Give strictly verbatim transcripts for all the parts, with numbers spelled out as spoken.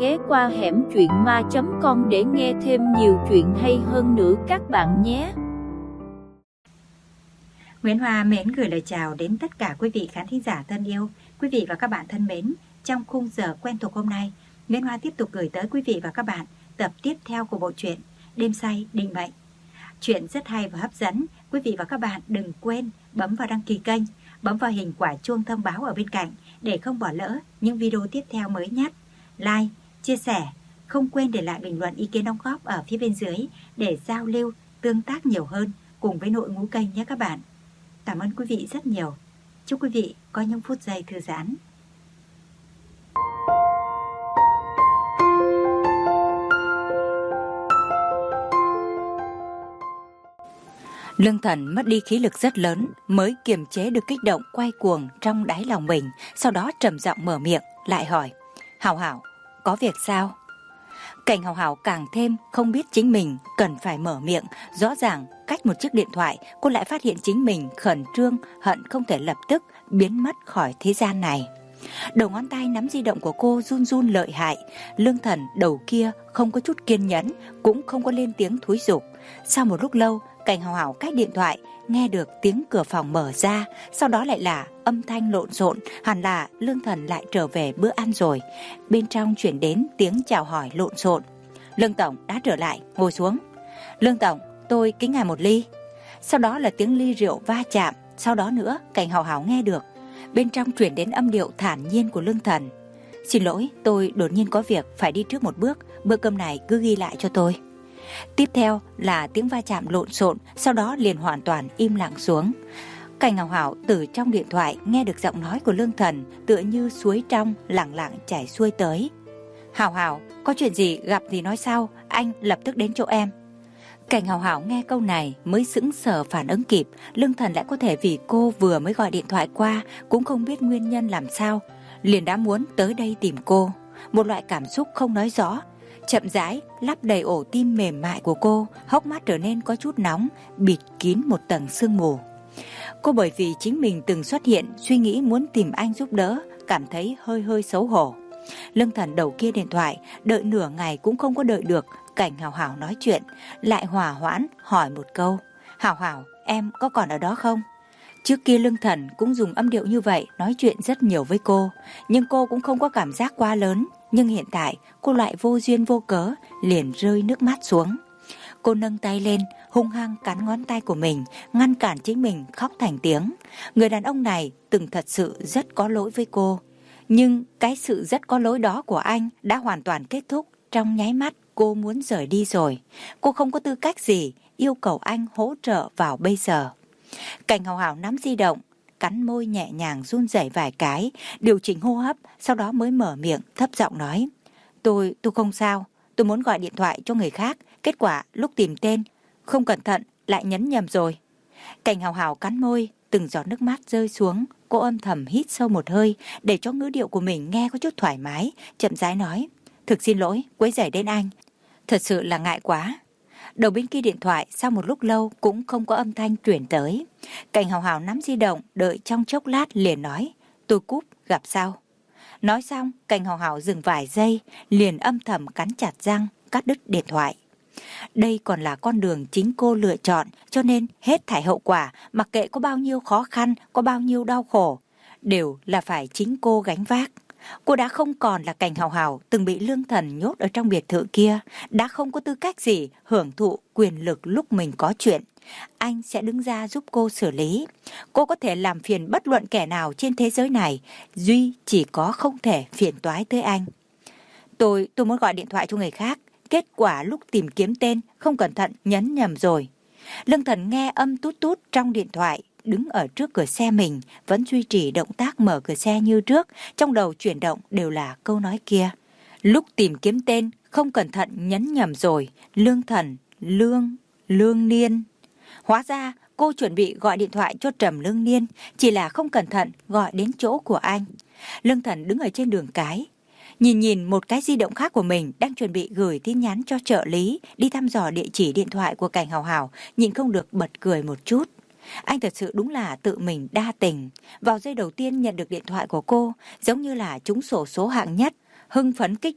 ghé qua hẻm truyện ma chấm com để nghe thêm nhiều chuyện hay hơn nữa các bạn nhé. Nguyễn Hoa mến gửi lời chào đến tất cả quý vị khán thính giả thân yêu. Quý vị và các bạn thân mến, trong khung giờ quen thuộc hôm nay, Nguyễn Hoa tiếp tục gửi tới quý vị và các bạn tập tiếp theo của bộ truyện Đêm Say Định Mệnh. Chuyện rất hay và hấp dẫn, quý vị và các bạn đừng quên bấm vào đăng ký kênh, bấm vào hình quả chuông thông báo ở bên cạnh để không bỏ lỡ những video tiếp theo mới nhất. Like, chia sẻ, không quên để lại bình luận ý kiến đóng góp ở phía bên dưới để giao lưu, tương tác nhiều hơn cùng với nội ngũ kênh nhé các bạn. Cảm ơn quý vị rất nhiều. Chúc quý vị có những phút giây thư giãn. Lương Thần mất đi khí lực rất lớn mới kiềm chế được kích động quay cuồng trong đáy lòng mình, sau đó trầm giọng mở miệng lại hỏi: Hảo Hảo, có việc sao? Cảnh Hảo Hảo càng thêm không biết chính mình cần phải mở miệng. Rõ ràng cách một chiếc điện thoại, cô lại phát hiện chính mình khẩn trương, hận không thể lập tức biến mất khỏi thế gian này. Đầu ngón tay nắm di động của cô run run lợi hại. Lương Thần đầu kia không có chút kiên nhẫn, cũng không có lên tiếng thúi giục. Sau một lúc lâu, Cảnh Hảo Hảo cách điện thoại nghe được tiếng cửa phòng mở ra, sau đó lại là âm thanh lộn xộn, hẳn là Lương Thần lại trở về bữa ăn rồi. Bên trong chuyển đến tiếng chào hỏi lộn xộn: Lương Tổng đã trở lại, ngồi xuống. Lương Tổng, tôi kính ngài một ly. Sau đó là tiếng ly rượu va chạm. Sau đó nữa, Cảnh Hảo Hảo nghe được bên trong chuyển đến âm điệu thản nhiên của Lương Thần: Xin lỗi, tôi đột nhiên có việc phải đi trước một bước, bữa cơm này cứ ghi lại cho tôi. Tiếp theo là tiếng va chạm lộn xộn, sau đó liền hoàn toàn im lặng xuống. Cảnh Hảo Hảo từ trong điện thoại nghe được giọng nói của Lương Thần tựa như suối trong lặng lặng chảy xuôi tới: Hảo Hảo, có chuyện gì gặp thì nói sau, anh lập tức đến chỗ em. Cảnh Hảo Hảo nghe câu này mới sững sờ phản ứng kịp, Lương Thần lại có thể vì cô vừa mới gọi điện thoại qua, cũng không biết nguyên nhân làm sao, liền đã muốn tới đây tìm cô. Một loại cảm xúc không nói rõ chậm rãi lắp đầy ổ tim mềm mại của cô, hốc mắt trở nên có chút nóng, bịt kín một tầng sương mù. Cô bởi vì chính mình từng xuất hiện suy nghĩ muốn tìm anh giúp đỡ, cảm thấy hơi hơi xấu hổ. Lương Thần đầu kia điện thoại đợi nửa ngày cũng không có đợi được Cảnh Hảo Hảo nói chuyện, lại hòa hoãn hỏi một câu: Hảo Hảo, em có còn ở đó không? Trước kia Lương Thần cũng dùng âm điệu như vậy nói chuyện rất nhiều với cô, nhưng cô cũng không có cảm giác quá lớn. Nhưng hiện tại cô lại vô duyên vô cớ liền rơi nước mắt xuống. Cô nâng tay lên hung hăng cắn ngón tay của mình, ngăn cản chính mình khóc thành tiếng. Người đàn ông này từng thật sự rất có lỗi với cô, nhưng cái sự rất có lỗi đó của anh đã hoàn toàn kết thúc trong nháy mắt cô muốn rời đi rồi. Cô không có tư cách gì yêu cầu anh hỗ trợ vào bây giờ. Cảnh Hảo Hảo nắm di động, cắn môi nhẹ nhàng run rẩy vài cái, điều chỉnh hô hấp, sau đó mới mở miệng thấp giọng nói: Tôi, tôi không sao, tôi muốn gọi điện thoại cho người khác, kết quả lúc tìm tên, không cẩn thận lại nhấn nhầm rồi. Cảnh Hảo Hảo cắn môi, từng giọt nước mắt rơi xuống, cô âm thầm hít sâu một hơi để cho ngữ điệu của mình nghe có chút thoải mái, chậm rãi nói: Thực xin lỗi, quấy rầy đến anh, thật sự là ngại quá. Đầu bên kia điện thoại sau một lúc lâu cũng không có âm thanh truyền tới. Cảnh Hảo Hảo nắm di động, đợi trong chốc lát liền nói: Tôi cúp, gặp sau. Nói xong, Cảnh Hảo Hảo dừng vài giây, liền âm thầm cắn chặt răng, cắt đứt điện thoại. Đây còn là con đường chính cô lựa chọn, cho nên hết thảy hậu quả, mặc kệ có bao nhiêu khó khăn, có bao nhiêu đau khổ, đều là phải chính cô gánh vác. Cô đã không còn là Cảnh Hảo Hảo từng bị Lương Thần nhốt ở trong biệt thự kia, đã không có tư cách gì hưởng thụ quyền lực lúc mình có chuyện. Anh sẽ đứng ra giúp cô xử lý. Cô có thể làm phiền bất luận kẻ nào trên thế giới này, duy chỉ có không thể phiền toái tới anh. Tôi, tôi muốn gọi điện thoại cho người khác, kết quả lúc tìm kiếm tên không cẩn thận nhấn nhầm rồi. Lương Thần nghe âm tút tút trong điện thoại, đứng ở trước cửa xe mình, vẫn duy trì động tác mở cửa xe như trước, trong đầu chuyển động đều là câu nói kia. Lúc tìm kiếm tên, không cẩn thận nhấn nhầm rồi, Lương Thần, Lương, Lương Niên. Hóa ra cô chuẩn bị gọi điện thoại cho Trầm Lương Niên, chỉ là không cẩn thận gọi đến chỗ của anh. Lương Thần đứng ở trên đường cái, nhìn nhìn một cái di động khác của mình đang chuẩn bị gửi tin nhắn cho trợ lý, đi thăm dò địa chỉ điện thoại của Cảnh Hảo Hảo, nhịn không được bật cười một chút. Anh thật sự đúng là tự mình đa tình. Vào giây đầu tiên nhận được điện thoại của cô, giống như là trúng xổ số hạng nhất, hưng phấn kích động,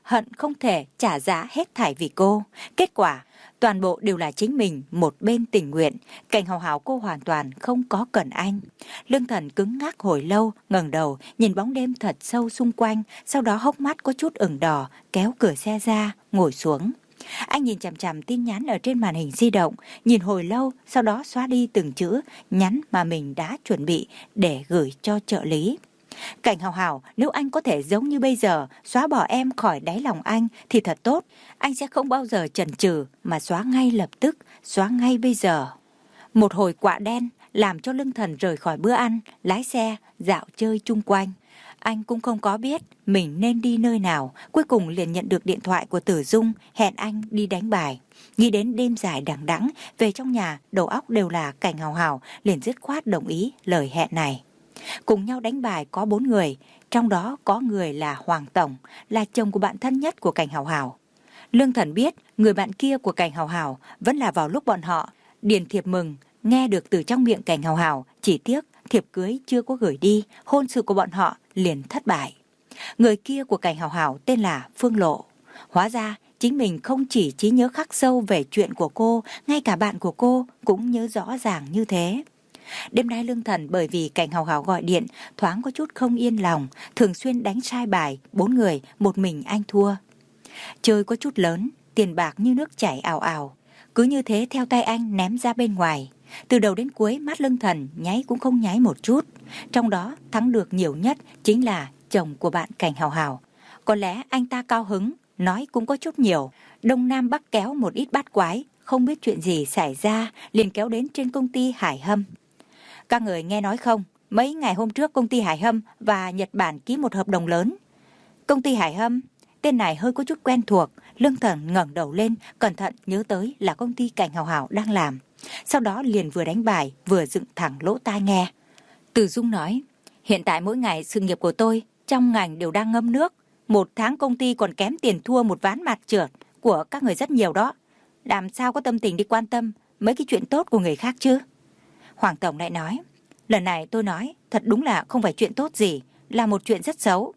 hận không thể trả giá hết thảy vì cô. Kết quả, toàn bộ đều là chính mình một bên tình nguyện. Cảnh Hào Hào cô hoàn toàn không có cần anh. Lương Thần cứng ngắc hồi lâu, ngẩng đầu nhìn bóng đêm thật sâu xung quanh, sau đó hốc mắt có chút ửng đỏ, kéo cửa xe ra, ngồi xuống. Anh nhìn chằm chằm tin nhắn ở trên màn hình di động, nhìn hồi lâu, sau đó xóa đi từng chữ nhắn mà mình đã chuẩn bị để gửi cho trợ lý. Cảnh Hào Hào, nếu anh có thể giống như bây giờ xóa bỏ em khỏi đáy lòng anh thì thật tốt. Anh sẽ không bao giờ chần chừ mà xóa ngay lập tức, xóa ngay bây giờ. Một hồi quạ đen làm cho Lương Thần rời khỏi bữa ăn, lái xe, dạo chơi chung quanh. Anh cũng không có biết mình nên đi nơi nào, cuối cùng liền nhận được điện thoại của Tử Dung hẹn anh đi đánh bài. Nghĩ đến đêm dài đằng đẵng, về trong nhà đầu óc đều là Cảnh Hào Hào, liền dứt khoát đồng ý lời hẹn này. Cùng nhau đánh bài có bốn người, trong đó có người là Hoàng Tổng, là chồng của bạn thân nhất của Cảnh Hào Hào. Lương Thần biết người bạn kia của Cảnh Hào Hào vẫn là vào lúc bọn họ điền thiệp mừng, nghe được từ trong miệng Cảnh Hào Hào, chỉ tiếc thiệp cưới chưa có gửi đi, hôn sự của bọn họ liền thất bại. Người kia của Cảnh Hào Hào tên là Phương Lộ. Hóa ra chính mình không chỉ trí nhớ khắc sâu về chuyện của cô, ngay cả bạn của cô cũng nhớ rõ ràng như thế. Đêm nay Lương Thần bởi vì Cảnh Hào Hào gọi điện, thoáng có chút không yên lòng, thường xuyên đánh sai bài, bốn người, một mình anh thua. Chơi có chút lớn, tiền bạc như nước chảy ào ào, cứ như thế theo tay anh ném ra bên ngoài. Từ đầu đến cuối mắt Lương Thần nháy cũng không nháy một chút. Trong đó thắng được nhiều nhất chính là chồng của bạn Cảnh Hào Hào. Có lẽ anh ta cao hứng, nói cũng có chút nhiều. Đông Nam Bắc kéo một ít bát quái, không biết chuyện gì xảy ra, liền kéo đến trên công ty Hải Hâm. Các người nghe nói không, mấy ngày hôm trước công ty Hải Hâm và Nhật Bản ký một hợp đồng lớn. Công ty Hải Hâm, tên này hơi có chút quen thuộc. Lương Thần ngẩng đầu lên, cẩn thận nhớ tới là công ty Cảnh Hào Hào đang làm. Sau đó liền vừa đánh bài, vừa dựng thẳng lỗ tai nghe. Từ Dung nói, hiện tại mỗi ngày sự nghiệp của tôi trong ngành đều đang ngâm nước. Một tháng công ty còn kém tiền thua một ván mặt trượt của các người rất nhiều đó. Làm sao có tâm tình đi quan tâm mấy cái chuyện tốt của người khác chứ? Hoàng Tổng lại nói, lần này tôi nói thật đúng là không phải chuyện tốt gì, là một chuyện rất xấu.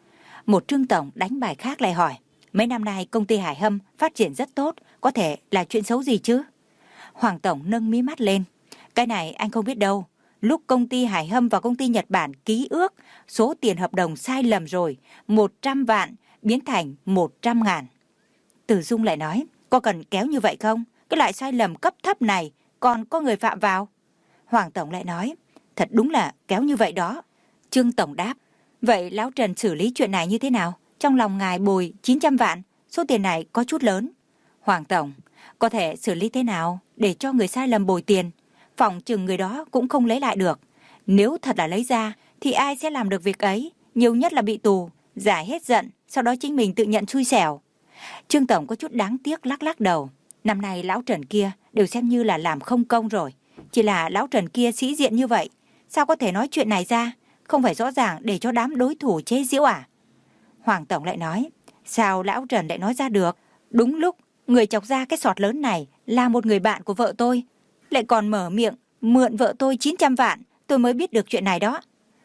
Một Trương Tổng đánh bài khác lại hỏi, mấy năm nay công ty Hải Hâm phát triển rất tốt, có thể là chuyện xấu gì chứ? Hoàng Tổng nâng mí mắt lên, cái này anh không biết đâu. Lúc công ty Hải Hâm và công ty Nhật Bản ký ước, số tiền hợp đồng sai lầm rồi, một trăm vạn biến thành một trăm ngàn. Từ Dung lại nói, có cần kéo như vậy không? Cái loại sai lầm cấp thấp này còn có người phạm vào. Hoàng Tổng lại nói, thật đúng là kéo như vậy đó. Trương Tổng đáp, vậy Lão Trần xử lý chuyện này như thế nào? Trong lòng ngài bồi chín trăm vạn, số tiền này có chút lớn. Hoàng Tổng, có thể xử lý thế nào để cho người sai lầm bồi tiền? Phòng chừng người đó cũng không lấy lại được. Nếu thật là lấy ra thì ai sẽ làm được việc ấy? Nhiều nhất là bị tù, giải hết giận, sau đó chính mình tự nhận xui xẻo. Trương Tổng có chút đáng tiếc lắc lắc đầu. Năm nay Lão Trần kia đều xem như là làm không công rồi. Chỉ là Lão Trần kia sĩ diện như vậy, sao có thể nói chuyện này ra? Không phải rõ ràng để cho đám đối thủ chế giễu à? Hoàng Tổng lại nói, sao Lão Trần lại nói ra được? Đúng lúc người chọc ra cái sọt lớn này là một người bạn của vợ tôi, lại còn mở miệng mượn vợ tôi chín trăm vạn, tôi mới biết được chuyện này đó.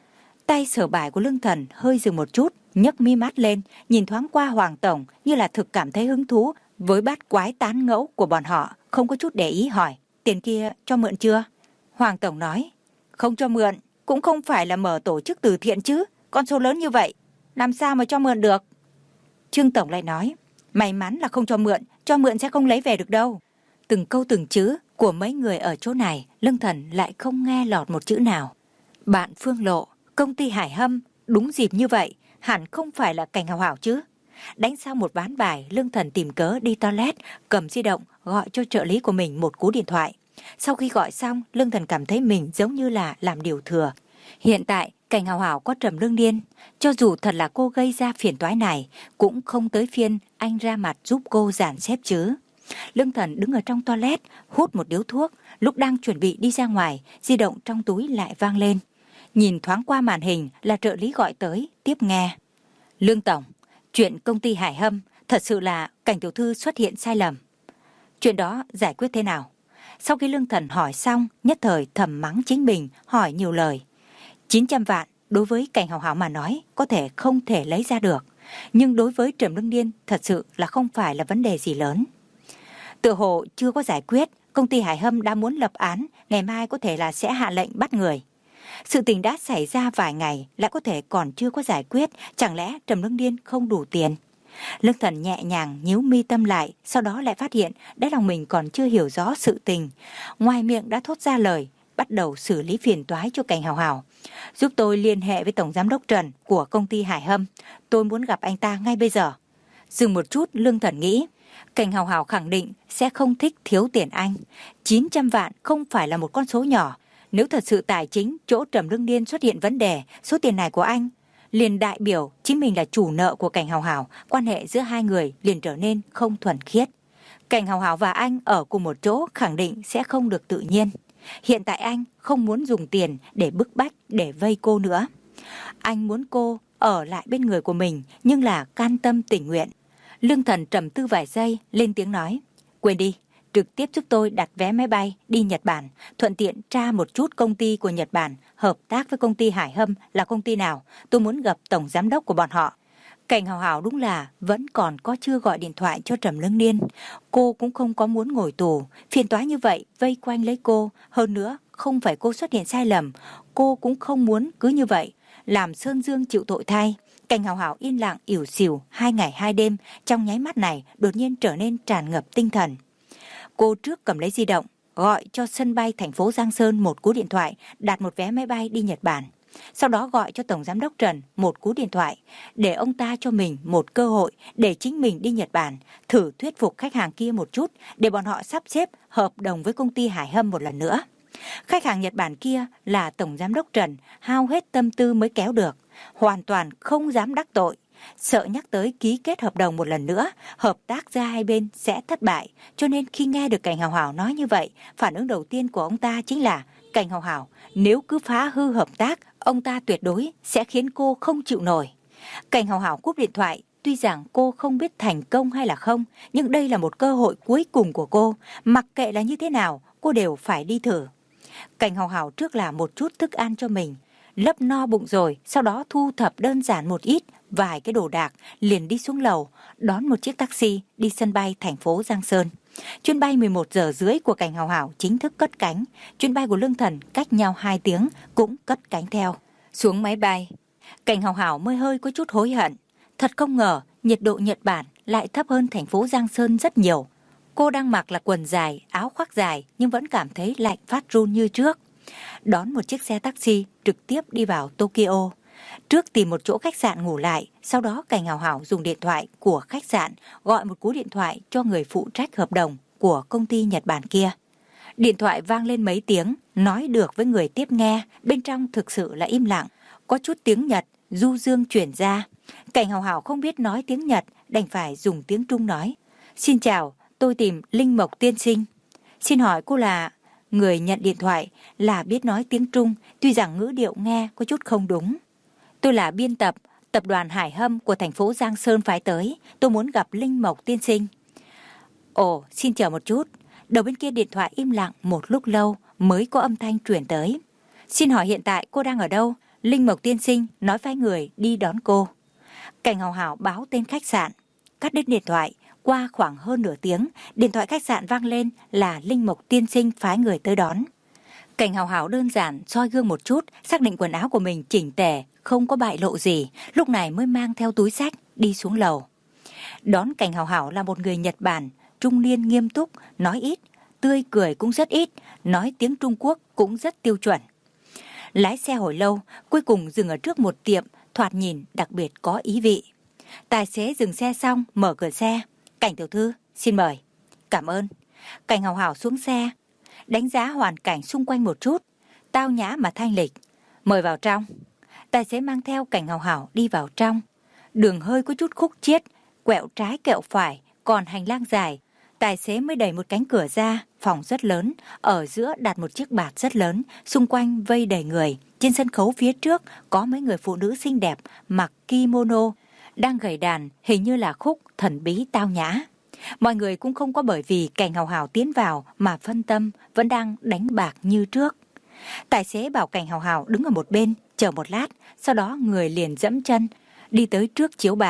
Tay sờ bài của Lương Thần hơi dừng một chút, nhấc mi mắt lên, nhìn thoáng qua Hoàng Tổng như là thực cảm thấy hứng thú với bát quái tán ngẫu của bọn họ, không có chút để ý hỏi, tiền kia cho mượn chưa? Hoàng Tổng nói, không cho mượn, cũng không phải là mở tổ chức từ thiện chứ, con số lớn như vậy, làm sao mà cho mượn được? Trương Tổng lại nói, may mắn là không cho mượn, cho mượn sẽ không lấy về được đâu. Từng câu từng chữ của mấy người ở chỗ này, Lương Thần lại không nghe lọt một chữ nào. Bạn Phương Lộ, công ty Hải Hâm, đúng dịp như vậy, hẳn không phải là Cảnh Hào Hào chứ. Đánh sau một ván bài, Lương Thần tìm cớ đi toilet, cầm di động, gọi cho trợ lý của mình một cú điện thoại. Sau khi gọi xong, Lương Thần cảm thấy mình giống như là làm điều thừa. Hiện tại, Cảnh Hào Hào có Trầm Lương Điên, cho dù thật là cô gây ra phiền toái này, cũng không tới phiên anh ra mặt giúp cô dàn xếp chứ. Lương Thần đứng ở trong toilet, hút một điếu thuốc, lúc đang chuẩn bị đi ra ngoài, di động trong túi lại vang lên. Nhìn thoáng qua màn hình là trợ lý gọi tới, tiếp nghe. Lương Tổng, chuyện công ty Hải Hâm, thật sự là Cảnh tiểu thư xuất hiện sai lầm. Chuyện đó giải quyết thế nào? Sau khi Lương Thần hỏi xong, nhất thời thầm mắng chính mình, hỏi nhiều lời. chín trăm vạn đối với Cảnh Hào Hào mà nói có thể không thể lấy ra được. nhưng đối với Trầm Lương Điên thật sự là không phải là vấn đề gì lớn. Tựa hồ chưa có giải quyết, công ty Hải Hâm đã muốn lập án, ngày mai có thể là sẽ hạ lệnh bắt người. Sự tình đã xảy ra vài ngày lại có thể còn chưa có giải quyết, chẳng lẽ Trầm Lương Điên không đủ tiền? Lương Thần nhẹ nhàng nhíu mi tâm lại, sau đó lại phát hiện đáy lòng mình còn chưa hiểu rõ sự tình. Ngoài miệng đã thốt ra lời, bắt đầu xử lý phiền toái cho Cảnh Hào Hào. Giúp tôi liên hệ với Tổng Giám đốc Trần của công ty Hải Hâm, tôi muốn gặp anh ta ngay bây giờ. Dừng một chút, Lương Thần nghĩ, Cảnh Hào Hào khẳng định sẽ không thích thiếu tiền anh. chín trăm vạn không phải là một con số nhỏ. Nếu thật sự tài chính chỗ Trầm Lương Điên xuất hiện vấn đề, số tiền này của anh liền đại biểu chính mình là chủ nợ của Cảnh Hào Hào, quan hệ giữa hai người liền trở nên không thuần khiết. Cảnh Hào Hào và anh ở cùng một chỗ khẳng định sẽ không được tự nhiên. Hiện tại anh không muốn dùng tiền để bức bách, để vây cô nữa. Anh muốn cô ở lại bên người của mình, nhưng là can tâm tình nguyện. Lương Thần trầm tư vài giây, lên tiếng nói, quên đi, trực tiếp giúp tôi đặt vé máy bay đi Nhật Bản, thuận tiện tra một chút công ty của Nhật Bản hợp tác với công ty Hải Hâm là công ty nào, tôi muốn gặp tổng giám đốc của bọn họ. Cảnh Hào Hào đúng là vẫn còn có chưa gọi điện thoại cho Trầm Lương Điên. Cô cũng không có muốn ngồi tù, phiền toái như vậy vây quanh lấy cô, hơn nữa không phải cô xuất hiện sai lầm, cô cũng không muốn cứ như vậy làm Sơn Dương chịu tội thay. Cảnh Hào Hào yên lặng ỉu xìu hai ngày hai đêm, trong nháy mắt này đột nhiên trở nên tràn ngập tinh thần. Cô trước cầm lấy di động, gọi cho sân bay thành phố Giang Sơn một cú điện thoại, đặt một vé máy bay đi Nhật Bản. Sau đó gọi cho Tổng Giám đốc Trần một cú điện thoại, để ông ta cho mình một cơ hội để chính mình đi Nhật Bản, thử thuyết phục khách hàng kia một chút, để bọn họ sắp xếp hợp đồng với công ty Hải Hâm một lần nữa. Khách hàng Nhật Bản kia là Tổng Giám đốc Trần, hao hết tâm tư mới kéo được, hoàn toàn không dám đắc tội. Sợ nhắc tới ký kết hợp đồng một lần nữa, hợp tác giữa hai bên sẽ thất bại, cho nên khi nghe được Cảnh Hào Hào nói như vậy, phản ứng đầu tiên của ông ta chính là, Cảnh Hào Hào, nếu cứ phá hư hợp tác, ông ta tuyệt đối sẽ khiến cô không chịu nổi. Cảnh Hào Hào cúp điện thoại, tuy rằng cô không biết thành công hay là không, nhưng đây là một cơ hội cuối cùng của cô, mặc kệ là như thế nào, cô đều phải đi thử. Cảnh Hào Hào trước là một chút thức ăn cho mình, lấp no bụng rồi, sau đó thu thập đơn giản một ít, vài cái đồ đạc, liền đi xuống lầu, đón một chiếc taxi đi sân bay thành phố Giang Sơn. Chuyến bay mười một giờ rưỡi của Cảnh Hào Hào chính thức cất cánh, chuyến bay của Lương Thần cách nhau hai tiếng cũng cất cánh theo. Xuống máy bay, Cảnh Hào Hào mới hơi có chút hối hận. Thật không ngờ, nhiệt độ Nhật Bản lại thấp hơn thành phố Giang Sơn rất nhiều. Cô đang mặc là quần dài, áo khoác dài nhưng vẫn cảm thấy lạnh phát run như trước. Đón một chiếc xe taxi trực tiếp đi vào Tokyo. Trước tìm một chỗ khách sạn ngủ lại, sau đó Cảnh Hào Hào dùng điện thoại của khách sạn gọi một cú điện thoại cho người phụ trách hợp đồng của công ty Nhật Bản kia. Điện thoại vang lên mấy tiếng, nói được với người tiếp nghe, bên trong thực sự là im lặng, có chút tiếng Nhật du dương chuyển ra. Cảnh Hào Hào không biết nói tiếng Nhật, đành phải dùng tiếng Trung nói. Xin chào, tôi tìm Linh Mộc tiên sinh. Xin hỏi cô là... Người nhận điện thoại là biết nói tiếng Trung, tuy rằng ngữ điệu nghe có chút không đúng. Tôi là biên tập, tập đoàn Hải Hâm của thành phố Giang Sơn phái tới, tôi muốn gặp Linh Mộc tiên sinh. Ồ, xin chờ một chút. Đầu bên kia điện thoại im lặng một lúc lâu mới có âm thanh truyền tới. Xin hỏi hiện tại cô đang ở đâu? Linh Mộc tiên sinh nói phái người đi đón cô. Cảnh Hào Hào báo tên khách sạn, cắt đứt điện thoại. Qua khoảng hơn nửa tiếng, điện thoại khách sạn vang lên là Linh Mộc tiên sinh phái người tới đón. Cảnh Hào Hào đơn giản soi gương một chút, xác định quần áo của mình chỉnh tề, không có bại lộ gì, lúc này mới mang theo túi xách đi xuống lầu. Đón Cảnh Hào Hào là một người Nhật Bản, trung niên nghiêm túc, nói ít, tươi cười cũng rất ít, nói tiếng Trung Quốc cũng rất tiêu chuẩn. Lái xe hồi lâu, cuối cùng dừng ở trước một tiệm, thoạt nhìn đặc biệt có ý vị. Tài xế dừng xe xong, mở cửa xe. Cảnh tiểu thư, xin mời. Cảm ơn. Cảnh Hào Hào xuống xe, đánh giá hoàn cảnh xung quanh một chút, tao nhã mà thanh lịch. Mời vào trong. Tài xế mang theo Cảnh Hào Hào đi vào trong. Đường hơi có chút khúc chiết, quẹo trái quẹo phải, còn hành lang dài. Tài xế mới đẩy một cánh cửa ra, phòng rất lớn, ở giữa đặt một chiếc bạt rất lớn, xung quanh vây đầy người. Trên sân khấu phía trước có mấy người phụ nữ xinh đẹp mặc kimono, đang gảy đàn, hình như là khúc thần bí tao nhã. Mọi người cũng không có bởi vì Cảnh Hào Hào tiến vào mà phân tâm, vẫn đang đánh bạc như trước. Tài xế bảo Cảnh Hào Hào đứng ở một bên, chờ một lát, sau đó người liền dẫm chân, đi tới trước chiếu bạc.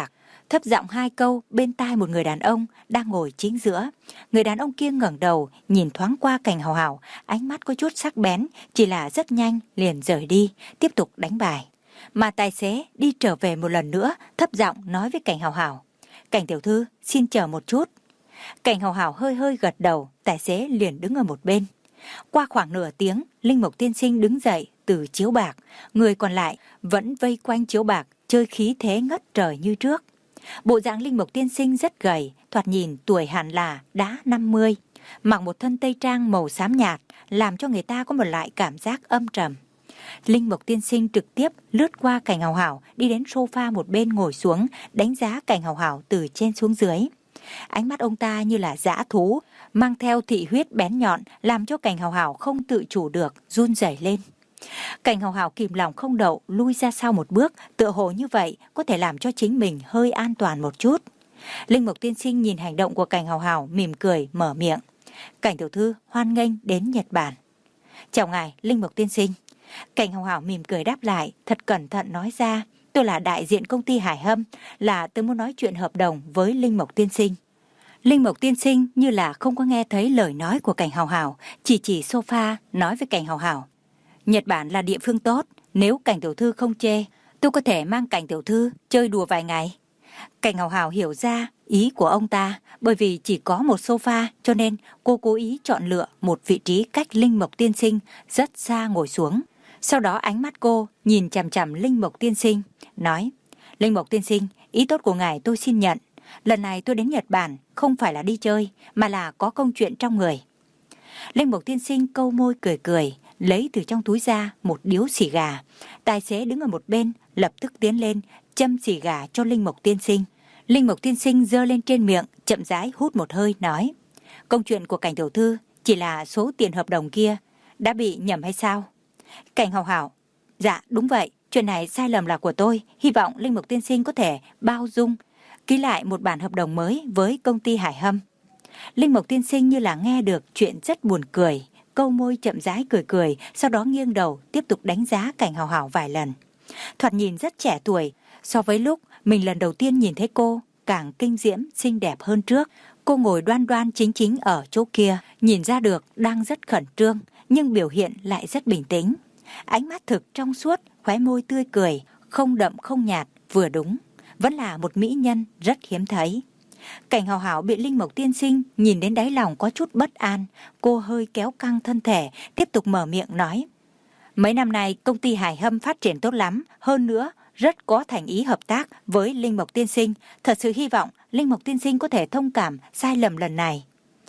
thấp giọng hai câu bên tai một người đàn ông đang ngồi chính giữa. Người đàn ông kia ngẩng đầu, nhìn thoáng qua Cảnh Hào Hào, ánh mắt có chút sắc bén, chỉ là rất nhanh liền rời đi, tiếp tục đánh bài. Mà tài xế đi trở về một lần nữa, thấp giọng nói với Cảnh Hào Hào: Cảnh tiểu thư, xin chờ một chút. Cảnh Hào Hào hơi hơi gật đầu, tài xế liền đứng ở một bên. Qua khoảng nửa tiếng, Linh Mộc tiên sinh đứng dậy từ chiếu bạc, người còn lại vẫn vây quanh chiếu bạc, chơi khí thế ngất trời như trước. Bộ dạng Linh Mộc tiên sinh rất gầy, thoạt nhìn tuổi hẳn là đã năm mươi, mặc một thân tây trang màu xám nhạt, làm cho người ta có một loại cảm giác âm trầm. Linh Mộc tiên sinh trực tiếp lướt qua Cảnh Hào Hào, đi đến sofa một bên ngồi xuống, đánh giá Cảnh Hào Hào từ trên xuống dưới. Ánh mắt ông ta như là dã thú, mang theo thị huyết bén nhọn, làm cho Cảnh Hào Hào không tự chủ được, run rẩy lên. Cảnh Hào Hào kìm lòng không đậu, lui ra sau một bước, tựa hồ như vậy có thể làm cho chính mình hơi an toàn một chút. Linh Mộc tiên sinh nhìn hành động của Cảnh Hào Hào, mỉm cười, mở miệng: Cảnh tiểu thư, hoan nghênh đến Nhật Bản. Chào ngài, Linh Mộc tiên sinh. Cảnh Hào Hào mỉm cười đáp lại, thật cẩn thận nói ra: Tôi là đại diện công ty Hải Hâm, là tôi muốn nói chuyện hợp đồng với Linh Mộc tiên sinh. Linh Mộc tiên sinh như là không có nghe thấy lời nói của Cảnh Hào Hào, chỉ chỉ sofa nói với Cảnh Hào Hào: Nhật Bản là địa phương tốt, nếu Cảnh tiểu thư không chê, tôi có thể mang Cảnh tiểu thư chơi đùa vài ngày. Cảnh Hào Hào hiểu ra ý của ông ta, bởi vì chỉ có một sofa cho nên cô cố ý chọn lựa một vị trí cách Linh Mộc tiên sinh rất xa ngồi xuống. Sau đó ánh mắt cô nhìn chằm chằm Linh Mộc tiên sinh, nói: Linh Mộc tiên sinh, ý tốt của ngài tôi xin nhận. Lần này tôi đến Nhật Bản không phải là đi chơi, mà là có công chuyện trong người. Linh Mộc tiên sinh câu môi cười cười, lấy từ trong túi ra một điếu xì gà. Tài xế đứng ở một bên, lập tức tiến lên, châm xì gà cho Linh Mộc tiên sinh. Linh Mộc tiên sinh giơ lên trên miệng, chậm rãi hút một hơi, nói: Công chuyện của Cảnh tiểu thư chỉ là số tiền hợp đồng kia, đã bị nhầm hay sao? Cảnh Hào Hào: Dạ đúng vậy, chuyện này sai lầm là của tôi, hy vọng Linh Mộc tiên sinh có thể bao dung, ký lại một bản hợp đồng mới với công ty Hải Hâm. Linh Mộc tiên sinh như là nghe được chuyện rất buồn cười, câu môi chậm rãi cười cười, sau đó nghiêng đầu tiếp tục đánh giá Cảnh Hào Hào vài lần. Thoạt nhìn rất trẻ tuổi, so với lúc mình lần đầu tiên nhìn thấy cô, càng kinh diễm, xinh đẹp hơn trước. Cô ngồi đoan đoan chính chính ở chỗ kia, nhìn ra được đang rất khẩn trương, nhưng biểu hiện lại rất bình tĩnh. Ánh mắt thực trong suốt, khóe môi tươi cười, không đậm không nhạt, vừa đúng. Vẫn là một mỹ nhân rất hiếm thấy. Cảnh Hào Hào bị Linh Mộc tiên sinh nhìn đến đáy lòng có chút bất an. Cô hơi kéo căng thân thể, tiếp tục mở miệng nói: Mấy năm nay công ty Hải Hâm phát triển tốt lắm, hơn nữa rất có thành ý hợp tác với Linh Mộc tiên sinh. Thật sự hy vọng Linh Mộc tiên sinh có thể thông cảm sai lầm lần này.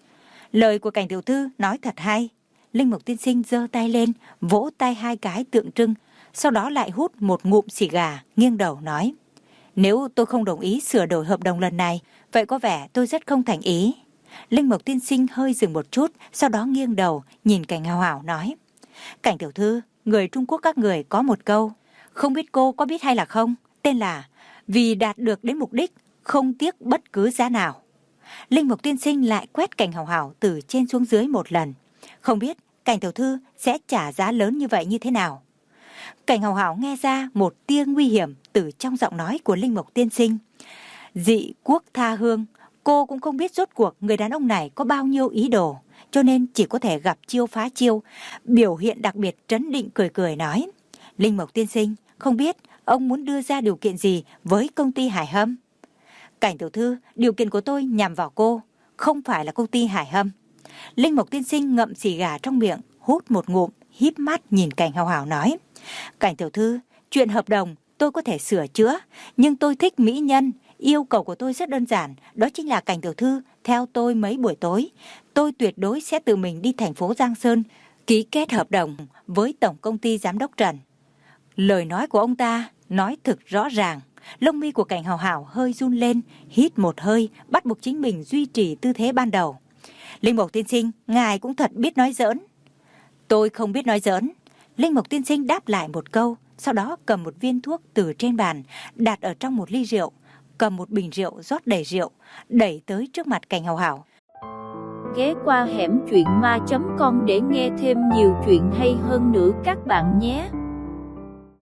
Lời của Cảnh tiểu thư nói thật hay. Linh Mộc tiên sinh giơ tay lên, vỗ tay hai cái tượng trưng, sau đó lại hút một ngụm xì gà, nghiêng đầu nói: Nếu tôi không đồng ý sửa đổi hợp đồng lần này, vậy có vẻ tôi rất không thành ý. Linh Mộc tiên sinh hơi dừng một chút, sau đó nghiêng đầu nhìn Cảnh Hào Hào nói: Cảnh tiểu thư, người Trung Quốc các người có một câu, không biết cô có biết hay là không, tên là vì đạt được đến mục đích, không tiếc bất cứ giá nào. Linh Mộc tiên sinh lại quét Cảnh Hào Hào từ trên xuống dưới một lần. Không biết Cảnh tiểu thư sẽ trả giá lớn như vậy như thế nào? Cảnh Hào Hào nghe ra một tia nguy hiểm từ trong giọng nói của Linh Mộc tiên sinh. Dị quốc tha hương, cô cũng không biết rốt cuộc người đàn ông này có bao nhiêu ý đồ, cho nên chỉ có thể gặp chiêu phá chiêu. Biểu hiện đặc biệt trấn định cười cười nói: Linh Mộc tiên sinh, không biết ông muốn đưa ra điều kiện gì với công ty Hải Hâm? Cảnh tiểu thư, điều kiện của tôi nhằm vào cô, không phải là công ty Hải Hâm. Linh Mộc tiên sinh ngậm xì gà trong miệng, hút một ngụm, híp mắt nhìn Cảnh Hào Hào nói: Cảnh tiểu thư, chuyện hợp đồng tôi có thể sửa chữa, nhưng tôi thích mỹ nhân. Yêu cầu của tôi rất đơn giản, đó chính là Cảnh tiểu thư theo tôi mấy buổi tối. Tôi tuyệt đối sẽ tự mình đi thành phố Giang Sơn, ký kết hợp đồng với Tổng công ty Giám đốc Trần. Lời nói của ông ta nói thực rõ ràng. Lông mi của Cảnh Hào Hào hơi run lên, hít một hơi, bắt buộc chính mình duy trì tư thế ban đầu. Linh Mộc tiên sinh, ngài cũng thật biết nói giỡn. Tôi không biết nói giỡn. Linh Mộc tiên sinh đáp lại một câu, sau đó cầm một viên thuốc từ trên bàn, đặt ở trong một ly rượu, cầm một bình rượu rót đầy rượu, đẩy tới trước mặt Cảnh Hào Hào. Ghé qua hẻm truyện ma chấm com để nghe thêm nhiều chuyện hay hơn nữa các bạn nhé.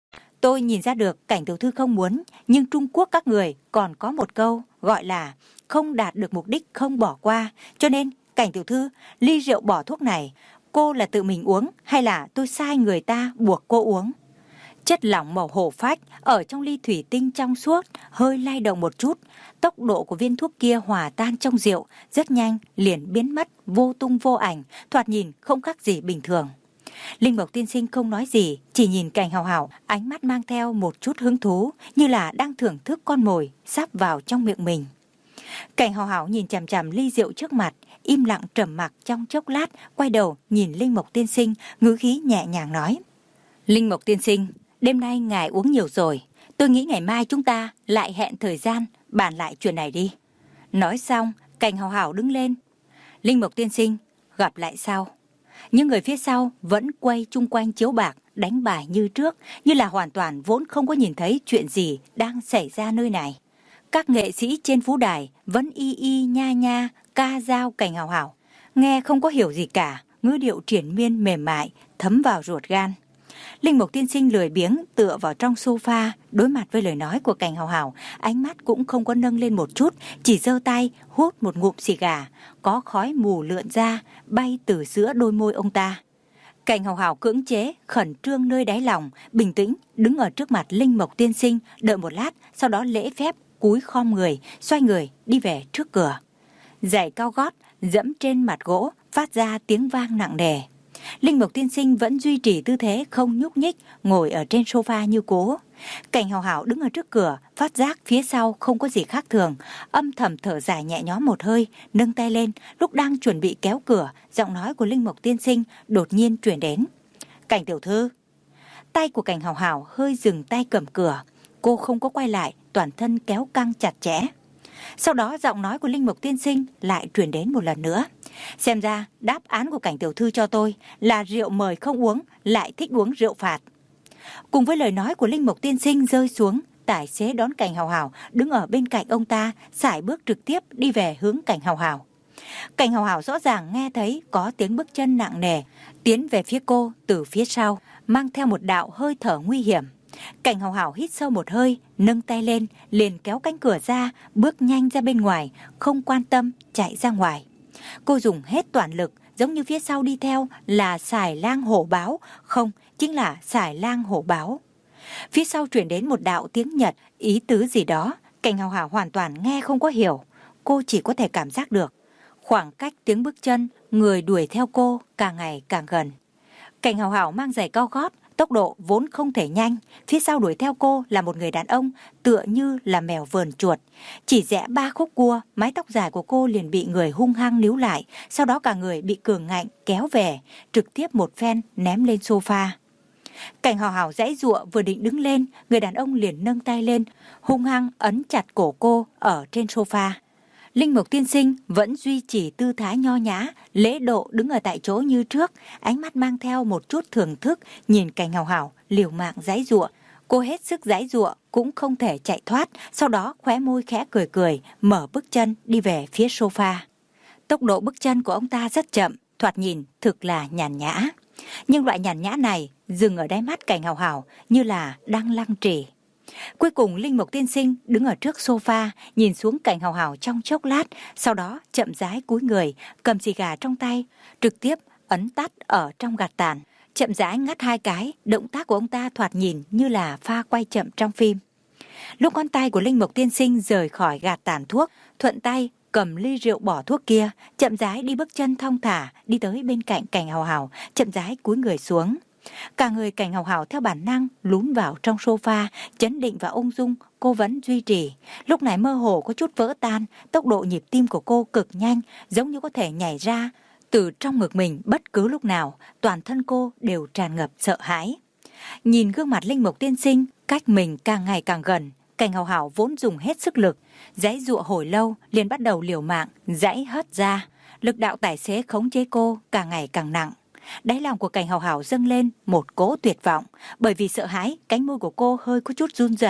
Tôi nhìn ra được Cảnh tiểu thư không muốn, nhưng Trung Quốc các người còn có một câu gọi là không đạt được mục đích không bỏ qua. Cho nên, Cảnh tiểu thư, ly rượu bỏ thuốc này, cô là tự mình uống hay là tôi sai người ta buộc cô uống? Chất lỏng màu hổ phách ở trong ly thủy tinh trong suốt hơi lay động một chút. Tốc độ của viên thuốc kia hòa tan trong rượu rất nhanh, liền biến mất vô tung vô ảnh, thoạt nhìn không khác gì bình thường. Linh Mộc tiên sinh không nói gì, chỉ nhìn Cảnh Hào Hào, ánh mắt mang theo một chút hứng thú, như là đang thưởng thức con mồi sắp vào trong miệng mình. Cảnh Hào Hào nhìn chằm chằm ly rượu trước mặt, im lặng trầm mặc trong chốc lát, quay đầu nhìn Linh Mộc tiên sinh, ngữ khí nhẹ nhàng nói: Linh Mộc tiên sinh, đêm nay ngài uống nhiều rồi, tôi nghĩ ngày mai chúng ta lại hẹn thời gian bàn lại chuyện này đi. Nói xong, Cảnh Hào Hào đứng lên. Linh Mộc tiên sinh, gặp lại sau. Những người phía sau vẫn quay chung quanh chiếu bạc, đánh bài như trước, như là hoàn toàn vốn không có nhìn thấy chuyện gì đang xảy ra nơi này. Các nghệ sĩ trên phú đài vẫn y y nha nha ca dao Cảnh Hào Hào, nghe không có hiểu gì cả, ngữ điệu triền miên mềm mại thấm vào ruột gan. Linh Mộc tiên sinh lười biếng tựa vào trong sofa, đối mặt với lời nói của Cảnh Hào Hào, ánh mắt cũng không có nâng lên một chút, chỉ giơ tay hút một ngụm xì gà, có khói mù lượn ra, bay từ giữa đôi môi ông ta. Cảnh Hào Hào cưỡng chế, khẩn trương nơi đáy lòng, bình tĩnh đứng ở trước mặt Linh Mộc tiên sinh, đợi một lát, sau đó lễ phép cúi khom người, xoay người đi về trước cửa. Giày cao gót dẫm trên mặt gỗ phát ra tiếng vang nặng nề. Linh Mộc tiên sinh vẫn duy trì tư thế không nhúc nhích, ngồi ở trên sofa như cố. Cảnh Hào Hào đứng ở trước cửa, phát giác phía sau không có gì khác thường, âm thầm thở dài nhẹ nhõm một hơi, nâng tay lên, lúc đang chuẩn bị kéo cửa, giọng nói của Linh Mộc tiên sinh đột nhiên truyền đến. Cảnh tiểu thư. Tay của Cảnh Hào Hào hơi dừng tay cầm cửa, cô không có quay lại, toàn thân kéo căng chặt chẽ. Sau đó giọng nói của Linh Mộc tiên sinh lại truyền đến một lần nữa. Xem ra đáp án của Cảnh tiểu thư cho tôi là rượu mời không uống, lại thích uống rượu phạt. Cùng với lời nói của Linh Mộc tiên sinh rơi xuống, tài xế đón Cảnh Hào Hào đứng ở bên cạnh ông ta, sải bước trực tiếp đi về hướng Cảnh Hào Hào. Cảnh Hào Hào rõ ràng nghe thấy có tiếng bước chân nặng nề tiến về phía cô từ phía sau, mang theo một đạo hơi thở nguy hiểm. Cảnh Hào Hào hít sâu một hơi, nâng tay lên, liền kéo cánh cửa ra, bước nhanh ra bên ngoài, không quan tâm chạy ra ngoài. Cô dùng hết toàn lực, giống như phía sau đi theo là Xài Lang Hổ Báo, không, chính là Xài Lang Hổ Báo. Phía sau truyền đến một đạo tiếng Nhật, ý tứ gì đó, Cảnh Hào Hào hoàn toàn nghe không có hiểu, cô chỉ có thể cảm giác được. Khoảng cách tiếng bước chân, người đuổi theo cô càng ngày càng gần. Cảnh Hào Hào mang giày cao gót, tốc độ vốn không thể nhanh, phía sau đuổi theo cô là một người đàn ông tựa như là mèo vờn chuột. Chỉ rẽ ba khúc cua, mái tóc dài của cô liền bị người hung hăng níu lại, sau đó cả người bị cường ngạnh kéo về, trực tiếp một phen ném lên sofa. Cảnh Hào Hào giãy giụa vừa định đứng lên, người đàn ông liền nâng tay lên, hung hăng ấn chặt cổ cô ở trên sofa. Linh Mộc tiên sinh vẫn duy trì tư thái nho nhã, lễ độ đứng ở tại chỗ như trước, ánh mắt mang theo một chút thưởng thức, nhìn Cảnh Hào Hào liều mạng giãy giụa. Cô hết sức giãy giụa cũng không thể chạy thoát, sau đó khóe môi khẽ cười cười, mở bước chân đi về phía sofa. Tốc độ bước chân của ông ta rất chậm, thoạt nhìn thực là nhàn nhã. Nhưng loại nhàn nhã này dừng ở đáy mắt Cảnh Hào Hào như là đang lăng trì. Cuối cùng Linh Mộc tiên sinh đứng ở trước sofa, nhìn xuống Cảnh Hào Hào trong chốc lát, sau đó chậm rãi cúi người, cầm xì gà trong tay, trực tiếp ấn tắt ở trong gạt tàn, chậm rãi ngắt hai cái. Động tác của ông ta thoạt nhìn như là pha quay chậm trong phim. Lúc ngón tay của Linh Mộc tiên sinh rời khỏi gạt tàn thuốc, thuận tay cầm ly rượu bỏ thuốc kia, chậm rãi đi bước chân thong thả đi tới bên cạnh Cảnh Hào Hào, chậm rãi cúi người xuống. Cả người Cảnh Hào Hào theo bản năng lún vào trong sofa, chấn định và ung dung cô vẫn duy trì. Lúc này mơ hồ có chút vỡ tan, tốc độ nhịp tim của cô cực nhanh, giống như có thể nhảy ra từ trong ngực mình bất cứ lúc nào. Toàn thân cô đều tràn ngập sợ hãi. Nhìn gương mặt Linh Mộc tiên sinh cách mình càng ngày càng gần, Cảnh Hào Hào vốn dùng hết sức lực, giãy giụa hồi lâu liền bắt đầu liều mạng giãy hất ra. Lực đạo tài xế khống chế cô càng ngày càng nặng. Đáy lòng của Cảnh Hào Hào dâng lên một cỗ tuyệt vọng, bởi vì sợ hãi, cánh môi của cô hơi có chút run rẩy.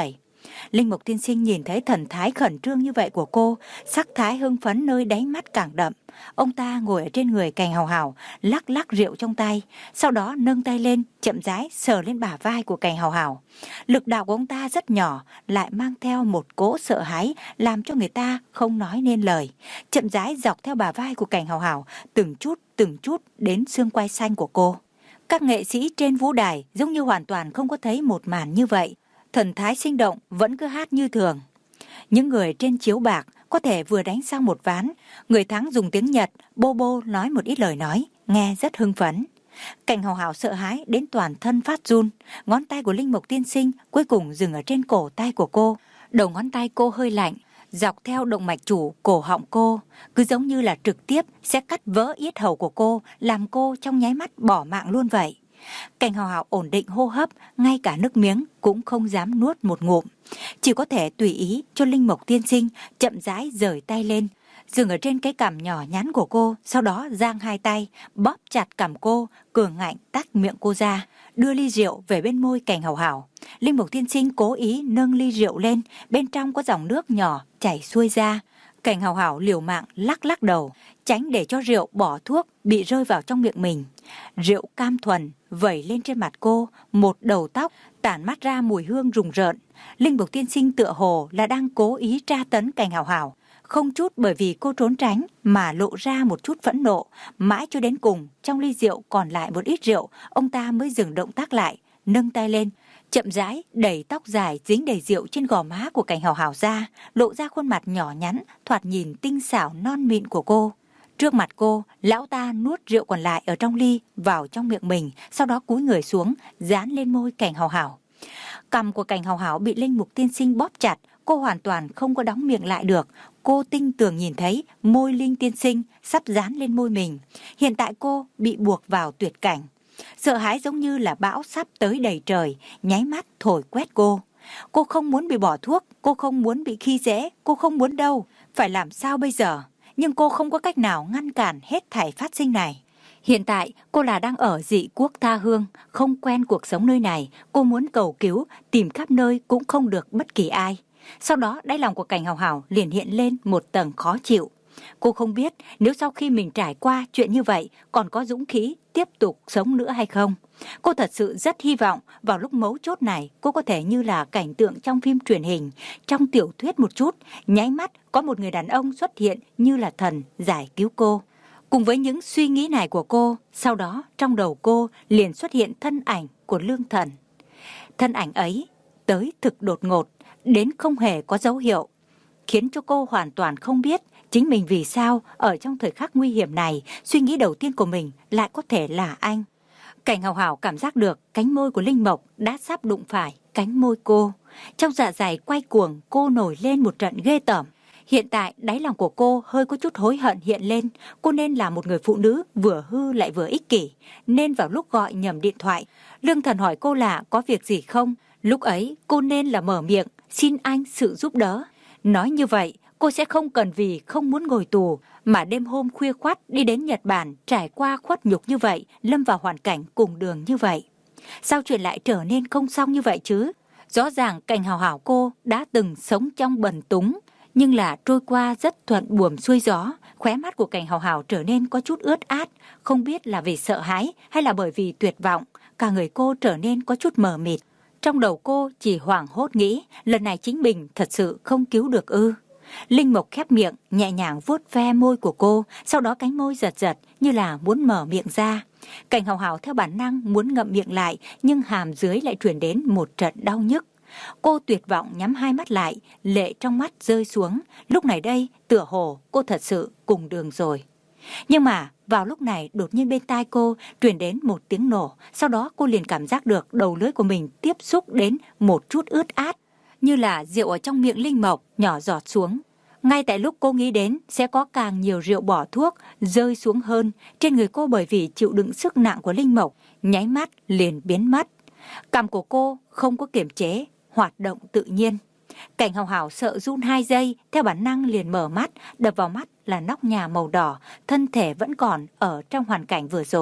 Linh Mục tiên sinh nhìn thấy thần thái khẩn trương như vậy của cô, sắc thái hưng phấn nơi đáy mắt càng đậm. Ông ta ngồi ở trên người Cảnh Hào Hào, lắc lắc rượu trong tay, sau đó nâng tay lên, chậm rãi sờ lên bả vai của Cảnh Hào Hào. Lực đạo của ông ta rất nhỏ, lại mang theo một cỗ sợ hãi, làm cho người ta không nói nên lời. Chậm rãi dọc theo bả vai của Cảnh Hào Hào, từng chút từng chút đến xương quai xanh của cô. Các nghệ sĩ trên vũ đài giống như hoàn toàn không có thấy một màn như vậy. Thần thái sinh động vẫn cứ hát như thường. Những người trên chiếu bạc có thể vừa đánh xong một ván, người thắng dùng tiếng Nhật bô bô nói một ít lời nói, nghe rất hưng phấn. Cảnh Hào Hào sợ hãi đến toàn thân phát run. Ngón tay của Linh Mục tiên sinh cuối cùng dừng ở trên cổ tay của cô. Đầu ngón tay cô hơi lạnh, dọc theo động mạch chủ cổ họng cô, cứ giống như là trực tiếp sẽ cắt vỡ yết hầu của cô, làm cô trong nháy mắt bỏ mạng luôn vậy. Cảnh Hào Hào ổn định hô hấp, ngay cả nước miếng cũng không dám nuốt một ngụm, chỉ có thể tùy ý cho Linh Mục tiên sinh chậm rãi giở tay lên, dừng ở trên cái cằm nhỏ nhắn của cô, sau đó giang hai tay bóp chặt cằm cô, cường ngạnh tách miệng cô ra, đưa ly rượu về bên môi Cảnh Hào Hào. Linh Mục tiên sinh cố ý nâng ly rượu lên, bên trong có dòng nước nhỏ chảy xuôi ra. Cảnh Hào Hào liều mạng lắc lắc đầu, tránh để cho rượu bỏ thuốc bị rơi vào trong miệng mình. Rượu cam thuần vẩy lên trên mặt cô, một đầu tóc tản mát ra mùi hương rùng rợn. Linh Mục tiên sinh tựa hồ là đang cố ý tra tấn Cảnh Hào Hào, không chút bởi vì cô trốn tránh mà lộ ra một chút phẫn nộ. Mãi cho đến cùng, trong ly rượu còn lại một ít rượu, ông ta mới dừng động tác lại, nâng tay lên, chậm rãi đẩy tóc dài dính đầy rượu trên gò má của Cảnh Hào Hào ra, lộ ra khuôn mặt nhỏ nhắn, thoạt nhìn tinh xảo non mịn của cô. Trước mặt cô, lão ta nuốt rượu còn lại ở trong ly vào trong miệng mình, sau đó cúi người xuống, dán lên môi Cảnh Hào Hào. Cằm của Cảnh Hào Hào bị Linh Mục tiên sinh bóp chặt, cô hoàn toàn không có đóng miệng lại được. Cô tinh tường nhìn thấy môi Linh tiên sinh sắp dán lên môi mình. Hiện tại cô bị buộc vào tuyệt cảnh. Sợ hãi giống như là bão sắp tới đầy trời, nháy mắt thổi quét cô. Cô không muốn bị bỏ thuốc, cô không muốn bị khi dễ, cô không muốn đâu. Phải làm sao bây giờ? Nhưng cô không có cách nào ngăn cản hết thảy phát sinh này. Hiện tại cô là đang ở dị quốc tha hương, không quen cuộc sống nơi này. Cô muốn cầu cứu, tìm khắp nơi cũng không được bất kỳ ai. Sau đó đáy lòng của Cảnh Hào Hào liền hiện lên một tầng khó chịu. Cô không biết nếu sau khi mình trải qua chuyện như vậy còn có dũng khí tiếp tục sống nữa hay không. Cô thật sự rất hy vọng vào lúc mấu chốt này cô có thể như là cảnh tượng trong phim truyền hình, trong tiểu thuyết một chút, nháy mắt có một người đàn ông xuất hiện như là thần giải cứu cô. Cùng với những suy nghĩ này của cô, sau đó trong đầu cô liền xuất hiện thân ảnh của Lương Thần. Thân ảnh ấy tới thực đột ngột, đến không hề có dấu hiệu, khiến cho cô hoàn toàn không biết chính mình vì sao ở trong thời khắc nguy hiểm này, suy nghĩ đầu tiên của mình lại có thể là anh. Cảnh Hào Hào cảm giác được cánh môi của Linh Mộc đã sắp đụng phải cánh môi cô. Trong dạ dày quay cuồng, cô nổi lên một trận ghê tởm. Hiện tại đáy lòng của cô hơi có chút hối hận hiện lên. Cô nên là một người phụ nữ vừa hư lại vừa ích kỷ, nên vào lúc gọi nhầm điện thoại, Lương Thần hỏi cô là có việc gì không. Lúc ấy cô nên là mở miệng xin anh sự giúp đỡ. Nói như vậy cô sẽ không cần vì không muốn ngồi tù mà đêm hôm khuya khoắt đi đến Nhật Bản, trải qua khuất nhục như vậy, lâm vào hoàn cảnh cùng đường như vậy. Sao chuyện lại trở nên không xong như vậy chứ? Rõ ràng Cảnh Hào Hảo cô đã từng sống trong bần túng, nhưng là trôi qua rất thuận buồm xuôi gió. Khóe mắt của Cảnh Hào Hảo trở nên có chút ướt át, không biết là vì sợ hãi hay là bởi vì tuyệt vọng. Cả người cô trở nên có chút mờ mịt. Trong đầu cô chỉ hoảng hốt nghĩ lần này chính mình thật sự không cứu được ư. Linh Mộc khép miệng, nhẹ nhàng vuốt ve môi của cô, sau đó cánh môi giật giật như là muốn mở miệng ra. Cảnh Hào Hảo theo bản năng muốn ngậm miệng lại, nhưng hàm dưới lại truyền đến một trận đau nhức. Cô tuyệt vọng nhắm hai mắt lại, lệ trong mắt rơi xuống. Lúc này đây, tựa hồ cô thật sự cùng đường rồi. Nhưng mà vào lúc này đột nhiên bên tai cô truyền đến một tiếng nổ. Sau đó cô liền cảm giác được đầu lưỡi của mình tiếp xúc đến một chút ướt át, như là rượu ở trong miệng Linh Mộc nhỏ giọt xuống. Ngay tại lúc cô nghĩ đến sẽ có càng nhiều rượu bỏ thuốc rơi xuống hơn trên người cô, bởi vì chịu đựng sức nặng của Linh Mộc, nháy mắt liền biến mất. Cằm của cô không có kiềm chế, hoạt động tự nhiên. Cảnh Hào Hảo sợ run hai giây, theo bản năng liền mở mắt, đập vào mắt là nóc nhà màu đỏ, thân thể vẫn còn ở trong hoàn cảnh vừa rồi.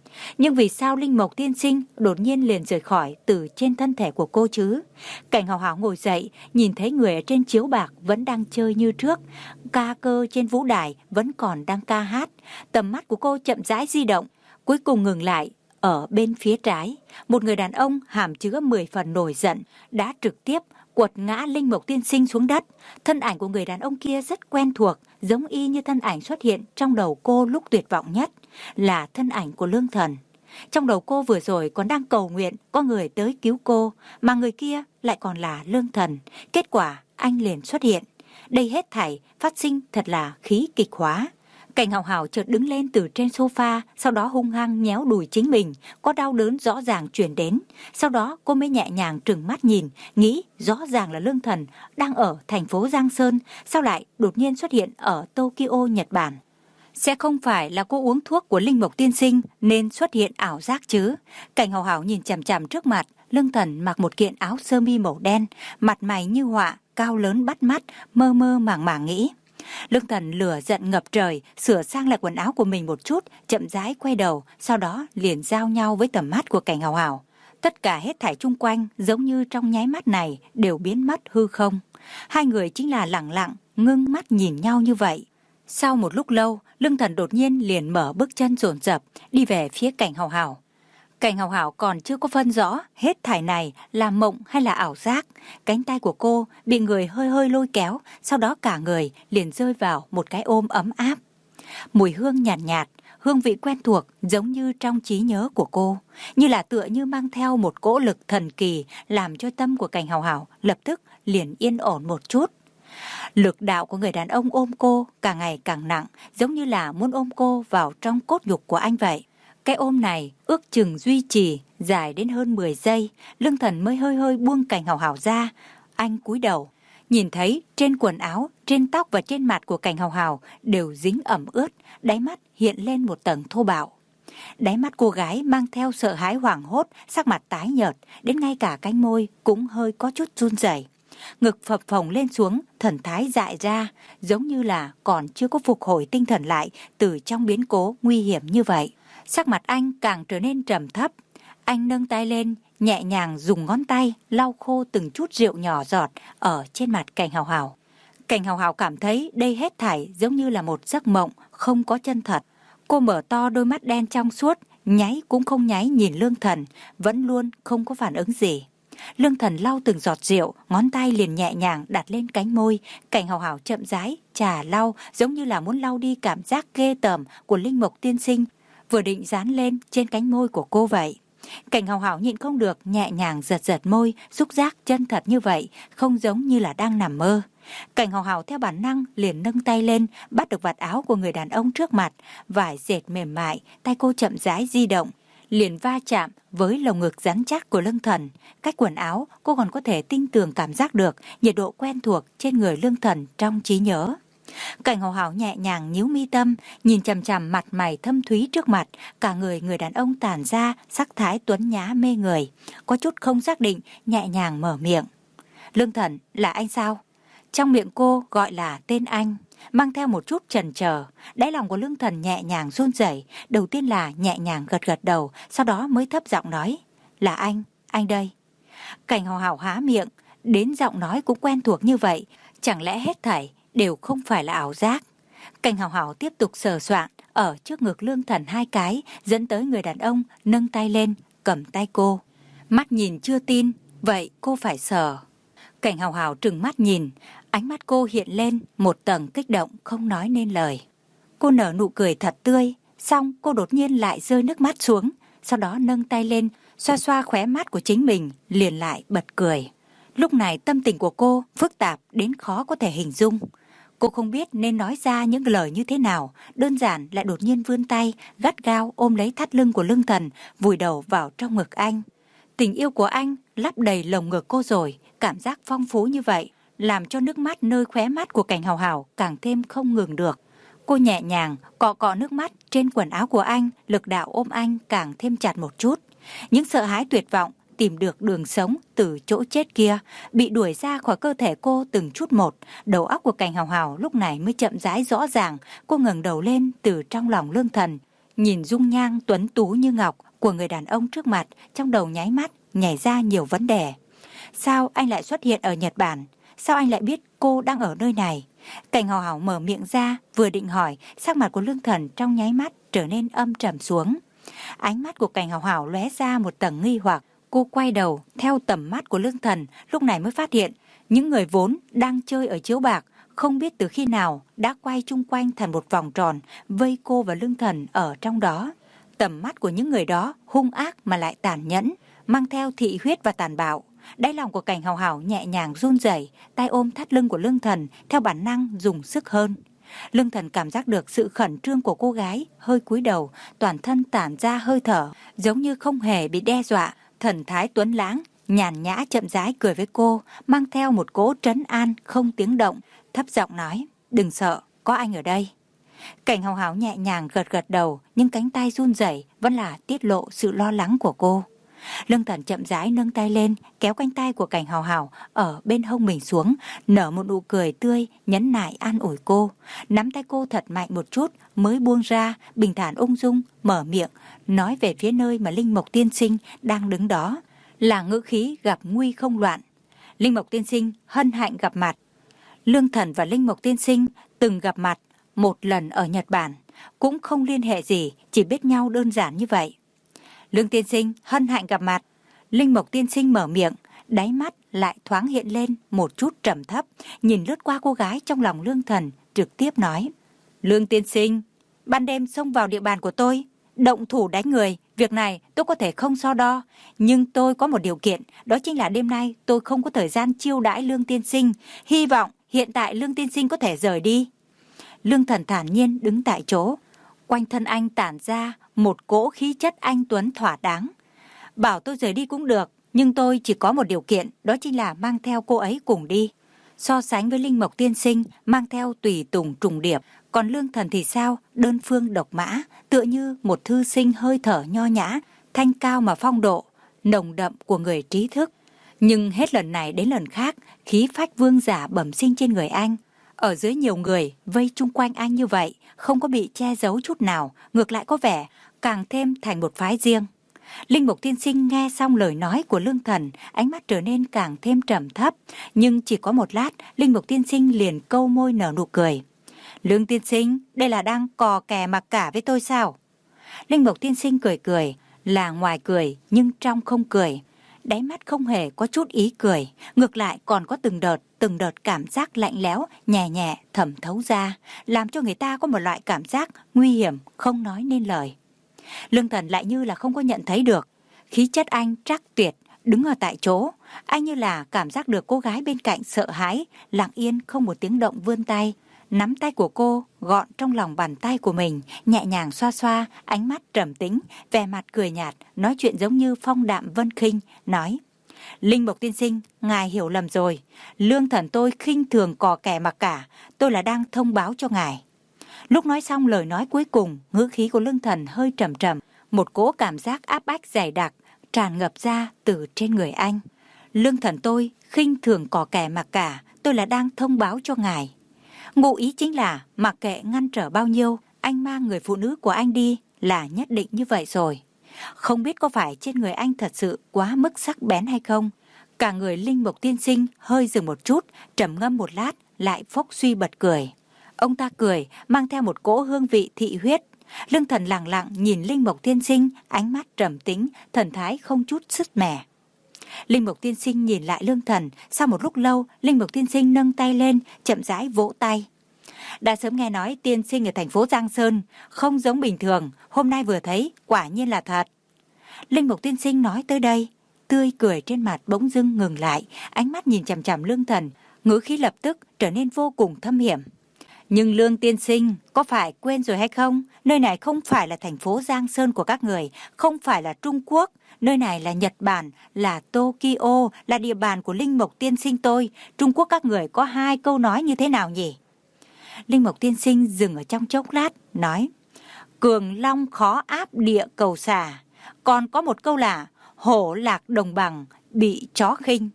Nhưng vì sao Linh Mộc tiên sinh đột nhiên liền rời khỏi từ trên thân thể của cô chứ? Cảnh Hào Hào ngồi dậy, nhìn thấy người ở trên chiếu bạc vẫn đang chơi như trước, ca cơ trên vũ đài vẫn còn đang ca hát. Tầm mắt của cô chậm rãi di động, cuối cùng ngừng lại ở bên phía trái. Một người đàn ông hàm chứa mười phần nổi giận đã trực tiếp quật ngã Linh Mộc tiên sinh xuống đất. Thân ảnh của người đàn ông kia rất quen thuộc, giống y như thân ảnh xuất hiện trong đầu cô lúc tuyệt vọng nhất, là thân ảnh của Lương Thần. Trong đầu cô vừa rồi còn đang cầu nguyện có người tới cứu cô, mà người kia lại còn là Lương Thần. Kết quả anh liền xuất hiện. Đây hết thảy phát sinh thật là khí kịch hóa. Cảnh Hào Hào chợt đứng lên từ trên sofa, sau đó hung hăng nhéo đùi chính mình, có đau đớn rõ ràng truyền đến. Sau đó cô mới nhẹ nhàng trừng mắt nhìn, nghĩ rõ ràng là Lương Thần đang ở thành phố Giang Sơn, sao lại đột nhiên xuất hiện ở Tokyo, Nhật Bản. Sẽ không phải là cô uống thuốc của Linh Mộc tiên sinh nên xuất hiện ảo giác chứ? Cảnh Hào Hào nhìn chằm chằm trước mặt, Lương Thần mặc một kiện áo sơ mi màu đen, mặt mày như họa, cao lớn bắt mắt, mơ mơ màng màng nghĩ. Lương Thần lửa giận ngập trời, sửa sang lại quần áo của mình một chút, chậm rãi quay đầu, sau đó liền giao nhau với tầm mắt của Cảnh Hào Hào. Tất cả hết thảy chung quanh giống như trong nháy mắt này đều biến mất hư không. Hai người chính là lặng lặng, ngưng mắt nhìn nhau như vậy. Sau một lúc lâu, Lương Thần đột nhiên liền mở bước chân dồn dập, đi về phía Cảnh Hào Hào. Cảnh Hào Hào còn chưa có phân rõ hết thảy này là mộng hay là ảo giác. Cánh tay của cô bị người hơi hơi lôi kéo, sau đó cả người liền rơi vào một cái ôm ấm áp. Mùi hương nhàn nhạt, nhạt, hương vị quen thuộc giống như trong trí nhớ của cô, như là tựa như mang theo một cỗ lực thần kỳ, làm cho tâm của Cảnh Hào Hào lập tức liền yên ổn một chút. Lực đạo của người đàn ông ôm cô càng ngày càng nặng, giống như là muốn ôm cô vào trong cốt nhục của anh vậy. Cái ôm này ước chừng duy trì dài đến hơn mười giây, Lương Thần mới hơi hơi buông Cảnh Hào Hào ra. Anh cúi đầu, nhìn thấy trên quần áo, trên tóc và trên mặt của Cảnh Hào Hào đều dính ẩm ướt, đáy mắt hiện lên một tầng thô bạo. Đáy mắt cô gái mang theo sợ hãi hoảng hốt, sắc mặt tái nhợt, đến ngay cả cánh môi cũng hơi có chút run rẩy. Ngực phập phồng lên xuống, thần thái dại ra, giống như là còn chưa có phục hồi tinh thần lại từ trong biến cố nguy hiểm như vậy. Sắc mặt anh càng trở nên trầm thấp. Anh nâng tay lên, nhẹ nhàng dùng ngón tay lau khô từng chút rượu nhỏ giọt ở trên mặt Cảnh Hào Hào. Cảnh Hào Hào cảm thấy đây hết thảy giống như là một giấc mộng không có chân thật. Cô mở to đôi mắt đen trong suốt, nháy cũng không nháy nhìn Lương Thần, vẫn luôn không có phản ứng gì. Lương Thần lau từng giọt rượu, ngón tay liền nhẹ nhàng đặt lên cánh môi. Cảnh Hào Hào chậm rãi chà lau, giống như là muốn lau đi cảm giác ghê tởm của Linh Mộc tiên sinh vừa định dán lên trên cánh môi của cô vậy. Cảnh Hào Hào nhịn không được, nhẹ nhàng giật giật môi, xúc giác chân thật như vậy, không giống như là đang nằm mơ. Cảnh Hào Hào theo bản năng liền nâng tay lên, bắt được vạt áo của người đàn ông trước mặt, vải dệt mềm mại, tay cô chậm rãi di động, liền va chạm với lồng ngực rắn chắc của Lương Thần. Cách quần áo, cô còn có thể tinh tường cảm giác được nhiệt độ quen thuộc trên người Lương Thần trong trí nhớ. Cảnh Hào Hào nhẹ nhàng nhíu mi tâm, nhìn chằm chằm mặt mày thâm thúy trước mặt, cả người người đàn ông tản ra sắc thái tuấn nhã mê người, có chút không xác định, nhẹ nhàng mở miệng. Lương Thần, là anh sao? Trong miệng cô gọi là tên anh, mang theo một chút chần chờ. Đáy lòng của Lương Thần nhẹ nhàng run rẩy, đầu tiên là nhẹ nhàng gật gật đầu, sau đó mới thấp giọng nói, là anh, anh đây. Cảnh Hào Hào há miệng, đến giọng nói cũng quen thuộc như vậy, chẳng lẽ hết thảy đều không phải là ảo giác? Cảnh Hào Hào tiếp tục sờ soạng ở trước ngực Lương Thần hai cái, dẫn tới người đàn ông nâng tay lên, cầm tay cô. Mắt nhìn chưa tin, vậy cô phải sờ. Cảnh Hào Hào trừng mắt nhìn, ánh mắt cô hiện lên một tầng kích động không nói nên lời. Cô nở nụ cười thật tươi, xong cô đột nhiên lại rơi nước mắt xuống, sau đó nâng tay lên, xoa xoa khóe mắt của chính mình, liền lại bật cười. Lúc này tâm tình của cô phức tạp đến khó có thể hình dung. Cô không biết nên nói ra những lời như thế nào, đơn giản lại đột nhiên vươn tay, gắt gao ôm lấy thắt lưng của Lương Thần, vùi đầu vào trong ngực anh. Tình yêu của anh lấp đầy lồng ngực cô rồi, cảm giác phong phú như vậy, làm cho nước mắt nơi khóe mắt của Cảnh Hào Hào càng thêm không ngừng được. Cô nhẹ nhàng cọ cọ nước mắt trên quần áo của anh, lực đạo ôm anh càng thêm chặt một chút. Những sợ hãi tuyệt vọng tìm được đường sống từ chỗ chết kia bị đuổi ra khỏi cơ thể cô từng chút một. Đầu óc của Cảnh Hào Hào lúc này mới chậm rãi rõ ràng. Cô ngẩng đầu lên từ trong lòng Lương Thần, Nhìn dung nhan tuấn tú như ngọc của người đàn ông trước mặt, trong đầu nháy mắt nhảy ra nhiều vấn đề. Sao anh lại xuất hiện ở Nhật Bản? Sao anh lại biết cô đang ở nơi này? Cảnh Hào Hào mở miệng ra, vừa định hỏi, sắc mặt của Lương Thần trong nháy mắt trở nên âm trầm xuống. Ánh mắt của Cảnh Hào Hào lóe ra một tầng nghi hoặc. Cô quay đầu theo tầm mắt của Lương Thần, lúc này mới phát hiện những người vốn đang chơi ở chiếu bạc không biết từ khi nào đã quay chung quanh thành một vòng tròn, vây cô và Lương Thần ở trong đó. Tầm mắt của những người đó hung ác mà lại tàn nhẫn, mang theo thị huyết và tàn bạo. Đáy lòng của Cảnh Hào Hào nhẹ nhàng run rẩy, tay ôm thắt lưng của Lương Thần, theo bản năng dùng sức hơn. Lương Thần cảm giác được sự khẩn trương của cô gái, hơi cúi đầu, toàn thân tản ra hơi thở, giống như không hề bị đe dọa. Thần thái tuấn lãng, nhàn nhã chậm rãi cười với cô, mang theo một cỗ trấn an không tiếng động, thấp giọng nói: "Đừng sợ, có anh ở đây." Cảnh Hào Hào nhẹ nhàng gật gật đầu, nhưng cánh tay run rẩy vẫn là tiết lộ sự lo lắng của cô. Lương Thần chậm rãi nâng tay lên, kéo cánh tay của Cảnh Hào Hào ở bên hông mình xuống, nở một nụ cười tươi, nhấn nại an ủi cô, nắm tay cô thật mạnh một chút mới buông ra, bình thản ung dung mở miệng nói về phía nơi mà Linh Mộc tiên sinh đang đứng đó, là ngữ khí gặp nguy không loạn. "Linh Mộc tiên sinh, hân hạnh gặp mặt." Lương Thần và Linh Mộc tiên sinh từng gặp mặt một lần ở Nhật Bản, cũng không liên hệ gì, chỉ biết nhau đơn giản như vậy. "Lương tiên sinh, hân hạnh gặp mặt." Linh Mộc tiên sinh mở miệng, đáy mắt lại thoáng hiện lên một chút trầm thấp, nhìn lướt qua cô gái trong lòng Lương Thần, trực tiếp nói: "Lương tiên sinh, ban đêm xông vào địa bàn của tôi, động thủ đánh người, việc này tôi có thể không so đo, nhưng tôi có một điều kiện, đó chính là đêm nay tôi không có thời gian chiêu đãi Lương tiên sinh, hy vọng hiện tại Lương tiên sinh có thể rời đi." Lương Thần thản nhiên đứng tại chỗ, quanh thân anh tản ra một cỗ khí chất anh tuấn thỏa đáng. "Bảo tôi rời đi cũng được, nhưng tôi chỉ có một điều kiện, đó chính là mang theo cô ấy cùng đi." So sánh với Linh Mộc tiên sinh mang theo tùy tùng trùng điệp, còn Lương Thần thì sao, đơn phương độc mã, tựa như một thư sinh hơi thở nho nhã, thanh cao mà phong độ, nồng đậm của người trí thức. Nhưng hết lần này đến lần khác, khí phách vương giả bẩm sinh trên người anh. Ở dưới nhiều người vây chung quanh anh như vậy, không có bị che giấu chút nào, ngược lại có vẻ càng thêm thành một phái riêng. Linh Mục tiên sinh nghe xong lời nói của Lương Thần, ánh mắt trở nên càng thêm trầm thấp, nhưng chỉ có một lát, Linh Mục tiên sinh liền câu môi nở nụ cười. "Lương tiên sinh, đây là đang cò kè mặc cả với tôi sao?" Linh Mục tiên sinh cười cười, là ngoài cười nhưng trong không cười. Đáy mắt không hề có chút ý cười, ngược lại còn có từng đợt, từng đợt cảm giác lạnh lẽo, nhẹ nhẹ thẩm thấu ra, làm cho người ta có một loại cảm giác nguy hiểm không nói nên lời. Lương Thần lại như là không có nhận thấy được, khí chất anh trắc tuyệt, đứng ở tại chỗ, anh như là cảm giác được cô gái bên cạnh sợ hãi, lặng yên không một tiếng động vươn tay, nắm tay của cô gọn trong lòng bàn tay của mình, nhẹ nhàng xoa xoa, ánh mắt trầm tĩnh, vẻ mặt cười nhạt, nói chuyện giống như phong đạm vân khinh, nói: "Linh Mộc tiên sinh, ngài hiểu lầm rồi, Lương Thần tôi khinh thường cò kè mặc cả, tôi là đang thông báo cho ngài." Lúc nói xong lời nói cuối cùng, ngữ khí của Lương Thần hơi trầm trầm, một cỗ cảm giác áp bách dày đặc tràn ngập ra từ trên người anh. "Lương Thần tôi khinh thường cò kè mặc cả, tôi là đang thông báo cho ngài." Ngụ ý chính là mặc kệ ngăn trở bao nhiêu, anh mang người phụ nữ của anh đi là nhất định như vậy rồi. Không biết có phải trên người anh thật sự quá mức sắc bén hay không? Cả người Linh Mục tiên sinh hơi dừng một chút, trầm ngâm một lát, lại phốc suy bật cười. Ông ta cười, mang theo một cỗ hương vị thị huyết. Lương Thần lặng lặng nhìn Linh Mục tiên sinh, ánh mắt trầm tĩnh, thần thái không chút sứt mẻ. Linh Mục tiên sinh nhìn lại Lương Thần, sau một lúc lâu, Linh Mục tiên sinh nâng tay lên, chậm rãi vỗ tay. "Đã sớm nghe nói tiên sinh ở thành phố Giang Sơn, không giống bình thường, hôm nay vừa thấy, quả nhiên là thật." Linh Mục tiên sinh nói tới đây, tươi cười trên mặt bỗng dưng ngừng lại, ánh mắt nhìn chằm chằm Lương Thần, ngữ khí lập tức trở nên vô cùng thâm hiểm. "Nhưng Lương tiên sinh, có phải quên rồi hay không? Nơi này không phải là thành phố Giang Sơn của các người, không phải là Trung Quốc. Nơi này là Nhật Bản, là Tokyo, là địa bàn của Linh Mộc tiên sinh tôi. Trung Quốc các người có hai câu nói như thế nào nhỉ?" Linh Mộc tiên sinh dừng ở trong chốc lát, nói: "Cường long khó áp địa cầu xà. Còn có một câu là hổ lạc đồng bằng, bị chó khinh."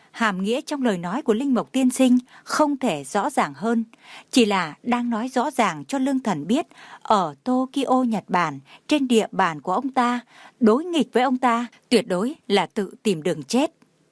hàm nghĩa trong lời nói của Linh Mộc tiên sinh không thể rõ ràng hơn, chỉ là đang nói rõ ràng cho Lương Thần biết ở Tokyo, Nhật Bản, trên địa bàn của ông ta, đối nghịch với ông ta tuyệt đối là tự tìm đường chết.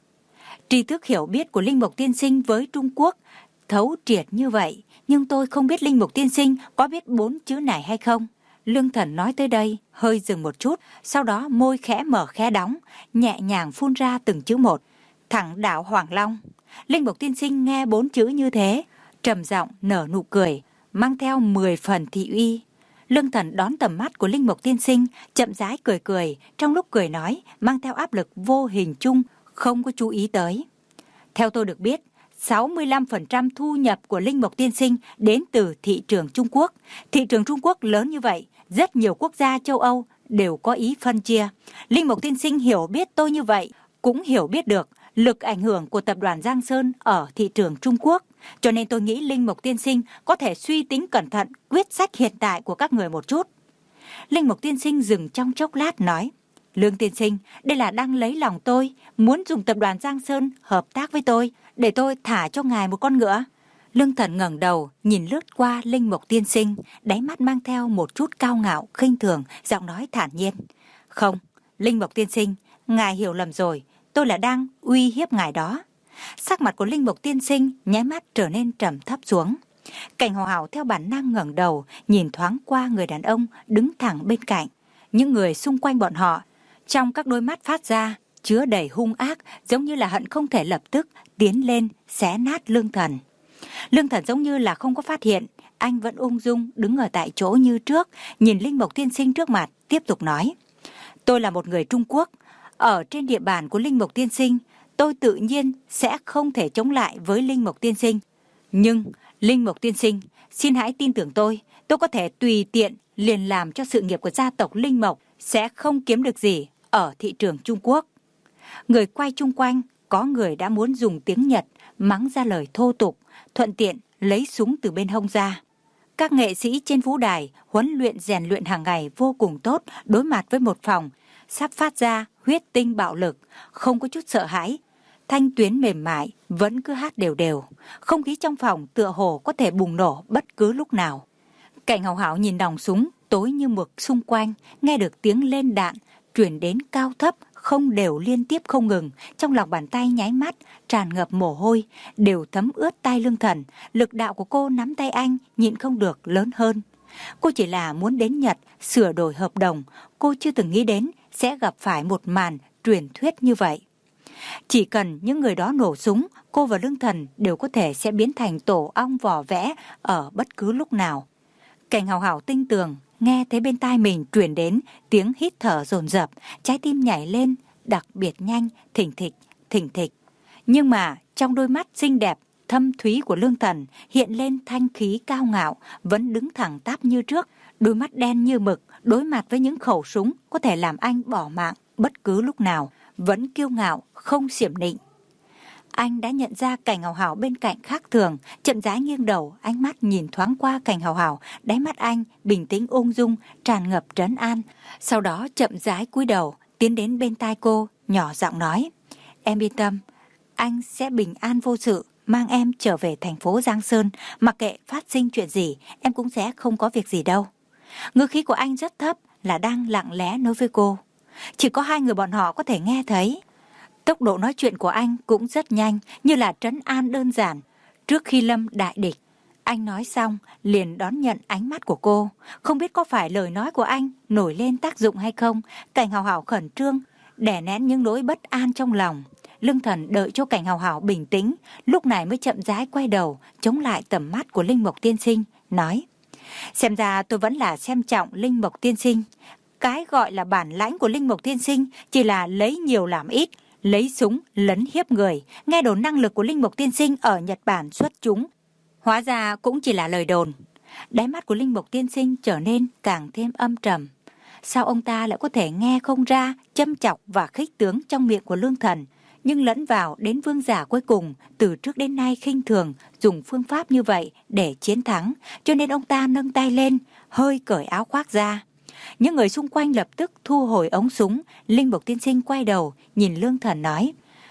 Tri thức hiểu biết của Linh Mộc tiên sinh với Trung Quốc thấu triệt như vậy, nhưng tôi không biết Linh Mộc tiên sinh có biết bốn chữ này hay không. Lương Thần nói tới đây, hơi dừng một chút, sau đó môi khẽ mở khẽ đóng, nhẹ nhàng phun ra từng chữ một. Thẳng đạo Hoàng Long. Linh Mộc tiên sinh nghe bốn chữ như thế, trầm giọng nở nụ cười, mang theo mười phần thị uy. Lương Thần đón tầm mắt của Linh Mộc tiên sinh, chậm rãi cười cười, trong lúc cười nói, mang theo áp lực vô hình chung, không có chú ý tới. Theo tôi được biết, sáu mươi lăm phần trăm thu nhập của Linh Mộc tiên sinh đến từ thị trường Trung Quốc. Thị trường Trung Quốc lớn như vậy, rất nhiều quốc gia châu Âu đều có ý phân chia. Linh Mộc tiên sinh hiểu biết tôi như vậy, cũng hiểu biết được lực ảnh hưởng của tập đoàn Giang Sơn ở thị trường Trung Quốc. Cho nên tôi nghĩ Linh Mộc tiên sinh có thể suy tính cẩn thận quyết sách hiện tại của các người một chút. Linh Mộc tiên sinh dừng trong chốc lát nói, Lương tiên sinh, đây là đang lấy lòng tôi, muốn dùng tập đoàn Giang Sơn hợp tác với tôi, để tôi thả cho ngài một con ngựa. Lương Thần ngẩng đầu, nhìn lướt qua Linh Mộc tiên sinh, đáy mắt mang theo một chút cao ngạo, khinh thường, giọng nói thản nhiên. Không, Linh Mộc tiên sinh, ngài hiểu lầm rồi, tôi là đang uy hiếp ngài đó. Sắc mặt của Linh Mộc tiên sinh nháy mắt trở nên trầm thấp xuống. Cảnh Hào Hào theo bản năng ngẩng đầu, nhìn thoáng qua người đàn ông đứng thẳng bên cạnh. Những người xung quanh bọn họ, trong các đôi mắt phát ra, chứa đầy hung ác, giống như là hận không thể lập tức tiến lên xé nát Lương Thần. Lương Thần giống như là không có phát hiện, anh vẫn ung dung đứng ở tại chỗ như trước, nhìn Linh Mộc tiên sinh trước mặt, tiếp tục nói. Tôi là một người Trung Quốc, ở trên địa bàn của Linh Mộc tiên sinh, tôi tự nhiên sẽ không thể chống lại với Linh Mộc tiên sinh. Nhưng, Linh Mộc tiên sinh, xin hãy tin tưởng tôi, tôi có thể tùy tiện liền làm cho sự nghiệp của gia tộc Linh Mộc sẽ không kiếm được gì ở thị trường Trung Quốc. Người quay chung quanh, có người đã muốn dùng tiếng Nhật mắng ra lời thô tục, thuận tiện lấy súng từ bên hông ra. Các nghệ sĩ trên vũ đài huấn luyện rèn luyện hàng ngày vô cùng tốt, đối mặt với một phòng sắp phát ra huyết tinh bạo lực, không có chút sợ hãi. Thanh tuyến mềm mại vẫn cứ hát đều đều, không khí trong phòng tựa hồ có thể bùng nổ bất cứ lúc nào. Cảnh Hào Hào nhìn nòng súng tối như mực xung quanh, nghe được tiếng lên đạn truyền đến cao thấp, không đều liên tiếp không ngừng, trong lòng bàn tay nháy mắt tràn ngập mồ hôi, đều thấm ướt tay Lương Thần. Lực đạo của cô nắm tay anh nhịn không được lớn hơn. Cô chỉ là muốn đến Nhật sửa đổi hợp đồng, cô chưa từng nghĩ đến sẽ gặp phải một màn truyền thuyết như vậy. Chỉ cần những người đó nổ súng, cô và Lương Thần đều có thể sẽ biến thành tổ ong vỏ vẽ ở bất cứ lúc nào. Cảnh Hào Hào tinh tường, nghe thấy bên tai mình truyền đến tiếng hít thở dồn dập, trái tim nhảy lên đặc biệt nhanh, thình thịch, thình thịch. Nhưng mà trong đôi mắt xinh đẹp, thâm thúy của Lương Thần hiện lên thanh khí cao ngạo, vẫn đứng thẳng tắp như trước, đôi mắt đen như mực, đối mặt với những khẩu súng có thể làm anh bỏ mạng bất cứ lúc nào, vẫn kiêu ngạo, không xiểm nịnh. Anh đã nhận ra Cảnh Hào Hào bên cạnh khác thường, chậm rãi nghiêng đầu, ánh mắt nhìn thoáng qua Cảnh Hào Hào, đáy mắt anh bình tĩnh ung dung, tràn ngập trấn an. Sau đó chậm rãi cúi đầu, tiến đến bên tai cô, nhỏ giọng nói: "Em yên tâm, anh sẽ bình an vô sự, mang em trở về thành phố Giang Sơn, mặc kệ phát sinh chuyện gì, em cũng sẽ không có việc gì đâu." Ngữ khí của anh rất thấp, là đang lặng lẽ nói với cô. Chỉ có hai người bọn họ có thể nghe thấy. Tốc độ nói chuyện của anh cũng rất nhanh, như là trấn an đơn giản. Trước khi lâm đại địch, anh nói xong liền đón nhận ánh mắt của cô. Không biết có phải lời nói của anh nổi lên tác dụng hay không, Cảnh Hào Hào khẩn trương, đè nén những nỗi bất an trong lòng. Lương Thần đợi cho Cảnh Hào Hào bình tĩnh, lúc này mới chậm rãi quay đầu, chống lại tầm mắt của Linh Mộc tiên sinh, nói: "Xem ra tôi vẫn là xem trọng Linh Mộc tiên sinh. Cái gọi là bản lãnh của Linh Mộc tiên sinh chỉ là lấy nhiều làm ít, lấy súng lấn hiếp người. Nghe đồn năng lực của Linh Mộc tiên sinh ở Nhật Bản xuất chúng, hóa ra cũng chỉ là lời đồn." Đáy mắt của Linh Mộc tiên sinh trở nên càng thêm âm trầm. Sao ông ta lại có thể nghe không ra châm chọc và khích tướng trong miệng của Lương Thần, nhưng lẫn vào đến vương giả cuối cùng từ trước đến nay khinh thường dùng phương pháp như vậy để chiến thắng, cho nên ông ta nâng tay lên, hơi cởi áo khoác ra. Những người xung quanh lập tức thu hồi ống súng. Linh Mộc tiên sinh quay đầu nhìn Lương Thần nói: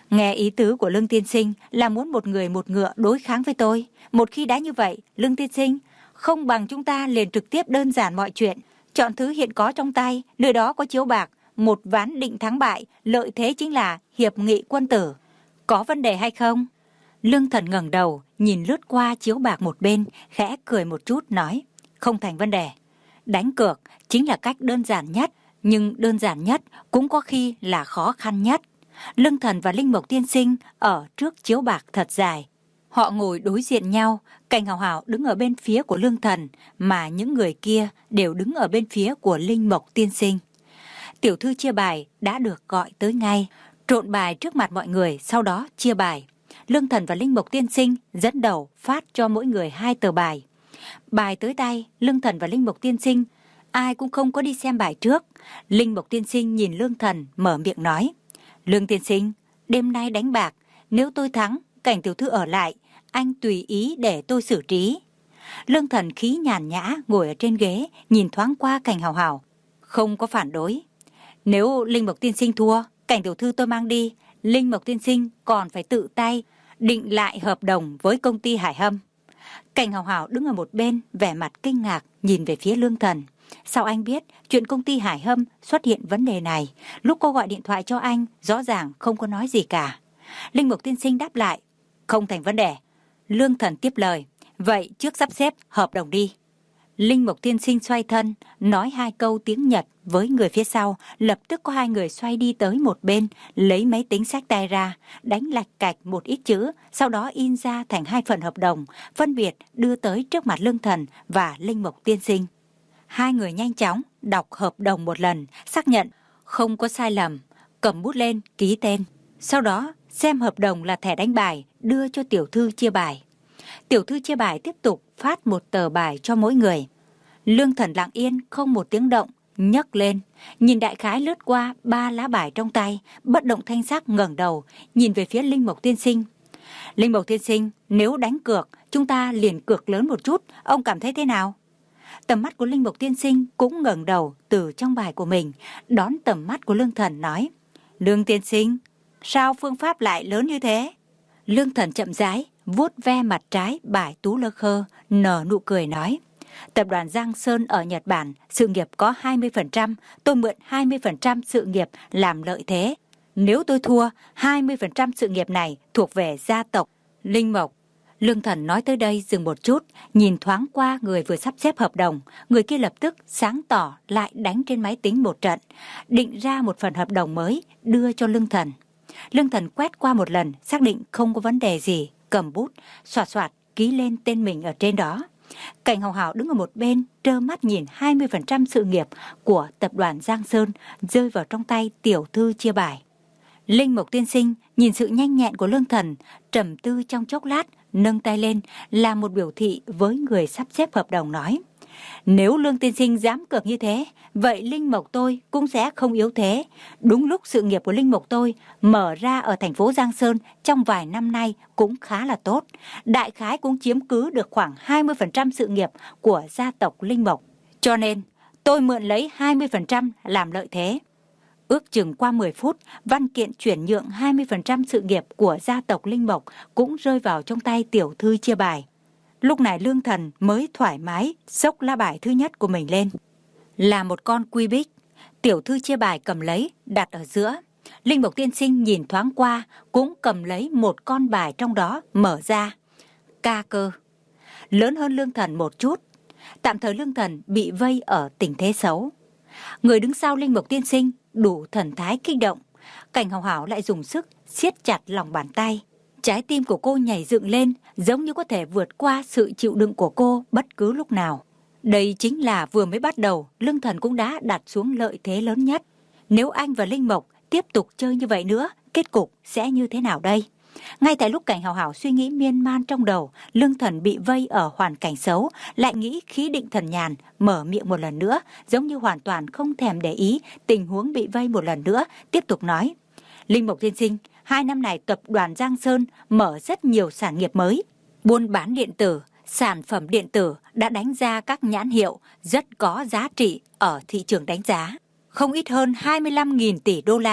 Nghe ý tứ của Lương tiên sinh là muốn một người một ngựa đối kháng với tôi. Một khi đã như vậy, Lương tiên sinh, không bằng chúng ta liền trực tiếp đơn giản mọi chuyện. Chọn thứ hiện có trong tay, nơi đó có chiếu bạc, một ván định thắng bại, lợi thế chính là hiệp nghị quân tử. Có vấn đề hay không? Lương Thần ngẩng đầu, nhìn lướt qua chiếu bạc một bên, khẽ cười một chút nói, không thành vấn đề. Đánh cược chính là cách đơn giản nhất, nhưng đơn giản nhất cũng có khi là khó khăn nhất. Lương Thần và Linh Mộc tiên sinh ở trước chiếu bạc thật dài. Họ ngồi đối diện nhau, Cảnh Hào Hào đứng ở bên phía của Lương Thần, mà những người kia đều đứng ở bên phía của Linh Mộc tiên sinh. Tiểu thư chia bài đã được gọi tới ngay, trộn bài trước mặt mọi người, sau đó chia bài. Lương Thần và Linh Mộc tiên sinh dẫn đầu phát cho mỗi người hai tờ bài. Bài tới tay, Lương Thần và Linh Mộc tiên sinh ai cũng không có đi xem bài trước. Linh Mộc tiên sinh nhìn Lương Thần mở miệng nói, Lương tiên sinh, đêm nay đánh bạc, nếu tôi thắng, Cảnh tiểu thư ở lại, anh tùy ý để tôi xử trí. Lương Thần khí nhàn nhã ngồi ở trên ghế, nhìn thoáng qua Cảnh Hào Hào, không có phản đối. Nếu Linh Mộc tiên sinh thua, Cảnh tiểu thư tôi mang đi, Linh Mộc tiên sinh còn phải tự tay định lại hợp đồng với công ty Hải Hâm. Cảnh Hào Hào đứng ở một bên, vẻ mặt kinh ngạc nhìn về phía Lương Thần. Sao anh biết chuyện công ty Hải Hâm xuất hiện vấn đề này? Lúc cô gọi điện thoại cho anh, rõ ràng không có nói gì cả. Linh Mộc tiên sinh đáp lại, không thành vấn đề. Lương Thần tiếp lời, vậy trước sắp xếp hợp đồng đi. Linh Mộc tiên sinh xoay thân, nói hai câu tiếng Nhật với người phía sau, lập tức có hai người xoay đi tới một bên, lấy máy tính xách tay ra, đánh lạch cạch một ít chữ, sau đó in ra thành hai phần hợp đồng, phân biệt đưa tới trước mặt Lương Thần và Linh Mộc tiên sinh. Hai người nhanh chóng đọc hợp đồng một lần, xác nhận không có sai lầm, cầm bút lên ký tên. Sau đó xem hợp đồng là thẻ đánh bài, đưa cho tiểu thư chia bài. Tiểu thư chia bài tiếp tục phát một tờ bài cho mỗi người. Lương Thần lặng yên không một tiếng động, nhấc lên, nhìn đại khái lướt qua ba lá bài trong tay, bất động thanh sắc ngẩng đầu, nhìn về phía Linh Mộc tiên sinh. Linh Mộc tiên sinh, nếu đánh cược, chúng ta liền cược lớn một chút, ông cảm thấy thế nào? Tầm mắt của Linh Mộc tiên sinh cũng ngẩng đầu từ trong bài của mình, đón tầm mắt của Lương Thần nói, Lương tiên sinh, sao phương pháp lại lớn như thế? Lương Thần chậm rãi vuốt ve mặt trái bài tú lơ khơ, nở nụ cười nói, tập đoàn Giang Sơn ở Nhật Bản, sự nghiệp có hai mươi phần trăm, tôi mượn hai mươi phần trăm sự nghiệp làm lợi thế. Nếu tôi thua, hai mươi phần trăm sự nghiệp này thuộc về gia tộc Linh Mộc. Lương Thần nói tới đây dừng một chút, nhìn thoáng qua người vừa sắp xếp hợp đồng, người kia lập tức sáng tỏ lại đánh trên máy tính một trận, định ra một phần hợp đồng mới đưa cho Lương Thần. Lương Thần quét qua một lần, xác định không có vấn đề gì, cầm bút, xoạt xoạt ký lên tên mình ở trên đó. Cảnh Hào Hào đứng ở một bên, trơ mắt nhìn hai mươi phần trăm sự nghiệp của tập đoàn Giang Sơn rơi vào trong tay tiểu thư chia bài. Linh Mộc tiên sinh nhìn sự nhanh nhẹn của Lương Thần, trầm tư trong chốc lát, nâng tay lên làm một biểu thị với người sắp xếp hợp đồng nói, nếu Lương tiên sinh dám cược như thế, vậy Linh Mộc tôi cũng sẽ không yếu thế. Đúng lúc sự nghiệp của Linh Mộc tôi mở ra ở thành phố Giang Sơn trong vài năm nay cũng khá là tốt, đại khái cũng chiếm cứ được khoảng hai mươi phần trăm sự nghiệp của gia tộc Linh Mộc, cho nên tôi mượn lấy hai mươi phần trăm làm lợi thế. Ước chừng qua mười phút, văn kiện chuyển nhượng hai mươi phần trăm sự nghiệp của gia tộc Linh Mộc cũng rơi vào trong tay tiểu thư chia bài. Lúc này Lương Thần mới thoải mái xốc lá bài thứ nhất của mình lên. Là một con quy bích, tiểu thư chia bài cầm lấy, đặt ở giữa. Linh Mộc tiên sinh nhìn thoáng qua, cũng cầm lấy một con bài trong đó, mở ra. Ca cơ. Lớn hơn Lương Thần một chút. Tạm thời Lương Thần bị vây ở tình thế xấu. Người đứng sau Linh Mộc tiên sinh đủ thần thái kích động. Cảnh Hào Hào lại dùng sức siết chặt lòng bàn tay. Trái tim của cô nhảy dựng lên, giống như có thể vượt qua sự chịu đựng của cô bất cứ lúc nào. Đây chính là vừa mới bắt đầu, Lương Thần cũng đã đặt xuống lợi thế lớn nhất. Nếu anh và Linh Mộc tiếp tục chơi như vậy nữa, kết cục sẽ như thế nào đây? Ngay tại lúc Cảnh Hào Hào suy nghĩ miên man trong đầu, Lương Thần bị vây ở hoàn cảnh xấu, lại nghĩ khí định thần nhàn, mở miệng một lần nữa, giống như hoàn toàn không thèm để ý tình huống bị vây một lần nữa, tiếp tục nói. Linh Mộc tiên sinh, hai năm này tập đoàn Giang Sơn mở rất nhiều sản nghiệp mới. Buôn bán điện tử, sản phẩm điện tử đã đánh ra các nhãn hiệu rất có giá trị ở thị trường đánh giá. Không ít hơn hai mươi lăm nghìn tỷ đô la.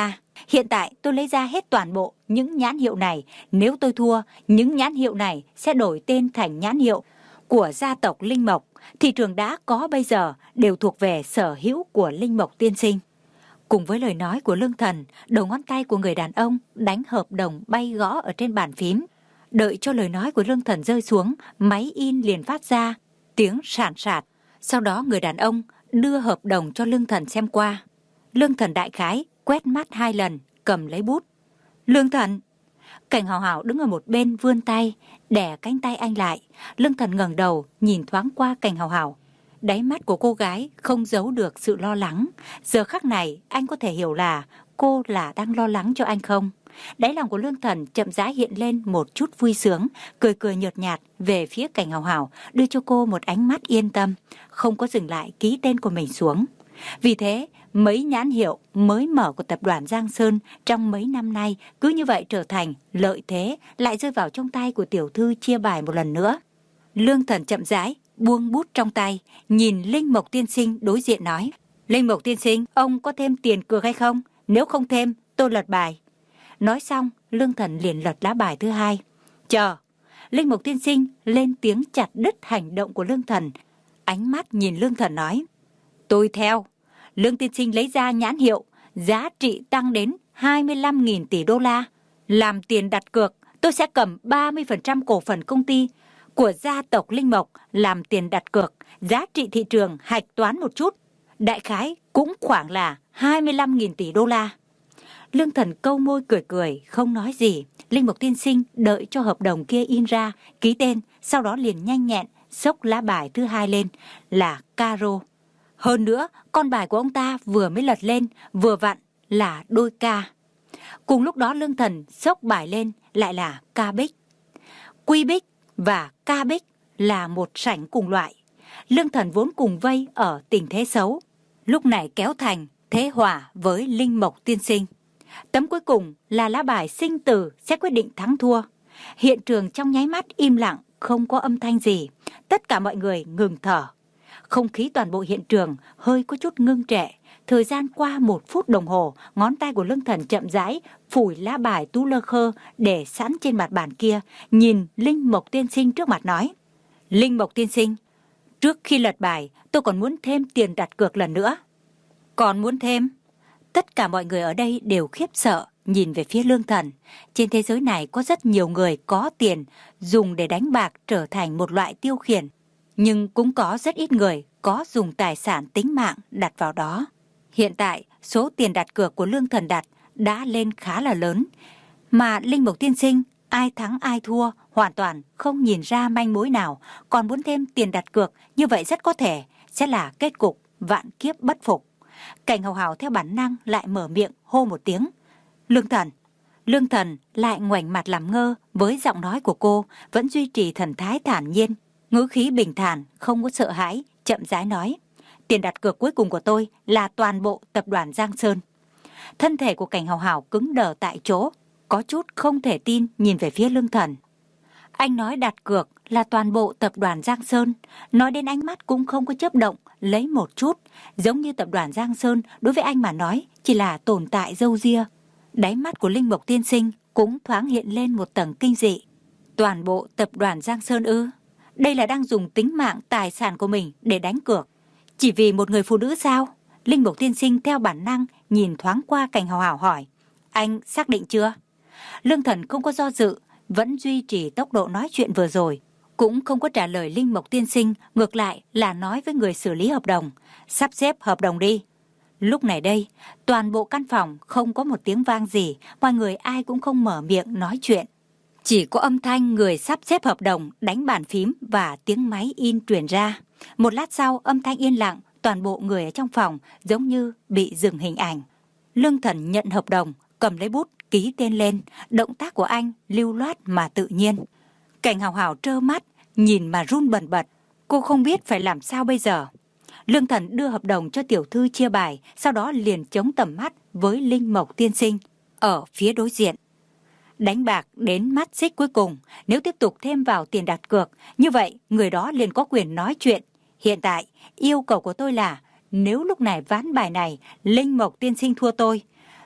Hiện tại tôi lấy ra hết toàn bộ những nhãn hiệu này. Nếu tôi thua, những nhãn hiệu này sẽ đổi tên thành nhãn hiệu của gia tộc Linh Mộc. Thị trường đã có bây giờ đều thuộc về sở hữu của Linh Mộc tiên sinh. Cùng với lời nói của Lương Thần, đầu ngón tay của người đàn ông đánh hợp đồng bay gõ ở trên bàn phím. Đợi cho lời nói của Lương Thần rơi xuống, máy in liền phát ra tiếng sàn sạt. Sau đó người đàn ông đưa hợp đồng cho Lương Thần xem qua. Lương Thần đại khái quét mắt hai lần, cầm lấy bút. Lương Thần. Cảnh Hào Hào đứng ở một bên vươn tay, đè cánh tay anh lại. Lương Thần ngẩng đầu nhìn thoáng qua Cảnh Hào Hào. Đáy mắt của cô gái không giấu được sự lo lắng. Giờ khắc này anh có thể hiểu là cô là đang lo lắng cho anh không? Đáy lòng của Lương Thần chậm rãi hiện lên một chút vui sướng, cười cười nhợt nhạt về phía Cảnh Hào Hào, đưa cho cô một ánh mắt yên tâm, không có dừng lại ký tên của mình xuống. Vì thế, mấy nhãn hiệu mới mở của tập đoàn Giang Sơn trong mấy năm nay cứ như vậy trở thành lợi thế, lại rơi vào trong tay của tiểu thư chia bài một lần nữa. Lương Thần chậm rãi buông bút trong tay, nhìn Linh Mộc tiên sinh đối diện nói: Linh Mộc tiên sinh, ông có thêm tiền cược hay không? Nếu không thêm, tôi lật bài. Nói xong, Lương Thần liền lật lá bài thứ hai. Chờ. Linh Mộc tiên sinh lên tiếng chặt đứt hành động của Lương Thần. Ánh mắt nhìn Lương Thần nói: Tôi theo. Lương tiên sinh lấy ra nhãn hiệu, giá trị tăng đến hai mươi lăm nghìn tỷ đô la. Làm tiền đặt cược, tôi sẽ cầm ba mươi phần trăm cổ phần công ty của gia tộc Linh Mộc làm tiền đặt cược, giá trị thị trường hạch toán một chút. Đại khái cũng khoảng là hai mươi lăm nghìn tỷ đô la. Lương Thần câu môi cười cười, không nói gì. Linh Mộc tiên sinh đợi cho hợp đồng kia in ra, ký tên, sau đó liền nhanh nhẹn xốc lá bài thứ hai lên, là caro. Hơn nữa, con bài của ông ta vừa mới lật lên, vừa vặn là đôi ca. Cùng lúc đó Lương Thần xốc bài lên, lại là ca bích. Quy bích và ca bích là một sảnh cùng loại. Lương Thần vốn cùng vây ở tình thế xấu, lúc này kéo thành thế hòa với Linh Mộc tiên sinh. Tấm cuối cùng là lá bài sinh tử sẽ quyết định thắng thua. Hiện trường trong nháy mắt im lặng, không có âm thanh gì. Tất cả mọi người ngừng thở. Không khí toàn bộ hiện trường hơi có chút ngưng trệ. Thời gian qua một phút đồng hồ, ngón tay của Lương Thần chậm rãi phủi lá bài tú lơ khơ để sẵn trên mặt bàn kia, nhìn Linh Mộc tiên sinh trước mặt nói: Linh Mộc tiên sinh, trước khi lật bài tôi còn muốn thêm tiền đặt cược lần nữa. Còn muốn thêm? Tất cả mọi người ở đây đều khiếp sợ nhìn về phía Lương Thần. Trên thế giới này có rất nhiều người có tiền dùng để đánh bạc trở thành một loại tiêu khiển, nhưng cũng có rất ít người có dùng tài sản tính mạng đặt vào đó. Hiện tại số tiền đặt cược của Lương Thần đặt đã lên khá là lớn, mà Linh Mộc tiên sinh ai thắng ai thua hoàn toàn không nhìn ra manh mối nào, còn muốn thêm tiền đặt cược như vậy rất có thể sẽ là kết cục vạn kiếp bất phục. Cảnh Hào Hào theo bản năng lại mở miệng hô một tiếng: Lương Thần. Lương Thần lại ngoảnh mặt làm ngơ với giọng nói của cô, vẫn duy trì thần thái thản nhiên, ngữ khí bình thản, không có sợ hãi, chậm rãi nói: Tiền đặt cược cuối cùng của tôi là toàn bộ tập đoàn Giang Sơn. Thân thể của Cảnh Hào Hào cứng đờ tại chỗ, có chút không thể tin nhìn về phía Lương Thần. Anh nói đặt cược là toàn bộ tập đoàn Giang Sơn, nói đến ánh mắt cũng không có chớp động lấy một chút, giống như tập đoàn Giang Sơn đối với anh mà nói chỉ là tồn tại râu ria. Đáy mắt của Linh Mộc tiên sinh cũng thoáng hiện lên một tầng kinh dị. Toàn bộ tập đoàn Giang Sơn ư? Đây là đang dùng tính mạng tài sản của mình để đánh cược, chỉ vì một người phụ nữ sao? Linh Mộc tiên sinh theo bản năng nhìn thoáng qua Cảnh Hào Hào hỏi: Anh xác định chưa? Lương Thần không có do dự, vẫn duy trì tốc độ nói chuyện vừa rồi, cũng không có trả lời Linh Mộc tiên sinh, ngược lại là nói với người xử lý hợp đồng: Sắp xếp hợp đồng đi. Lúc này đây, toàn bộ căn phòng không có một tiếng vang gì, mọi người ai cũng không mở miệng nói chuyện. Chỉ có âm thanh người sắp xếp hợp đồng đánh bàn phím và tiếng máy in truyền ra. Một lát sau âm thanh yên lặng, toàn bộ người ở trong phòng giống như bị dừng hình ảnh. Lương Thần nhận hợp đồng, cầm lấy bút, ký tên lên, động tác của anh lưu loát mà tự nhiên. Cảnh Hào Hào trơ mắt, nhìn mà run bần bật, cô không biết phải làm sao bây giờ. Lương Thần đưa hợp đồng cho tiểu thư chia bài, sau đó liền chống tầm mắt với Linh Mộc tiên sinh ở phía đối diện. Đánh bạc đến mắt xích cuối cùng, nếu tiếp tục thêm vào tiền đặt cược, như vậy người đó liền có quyền nói chuyện. Hiện tại, yêu cầu của tôi là, nếu lúc này ván bài này Linh Mộc tiên sinh thua tôi,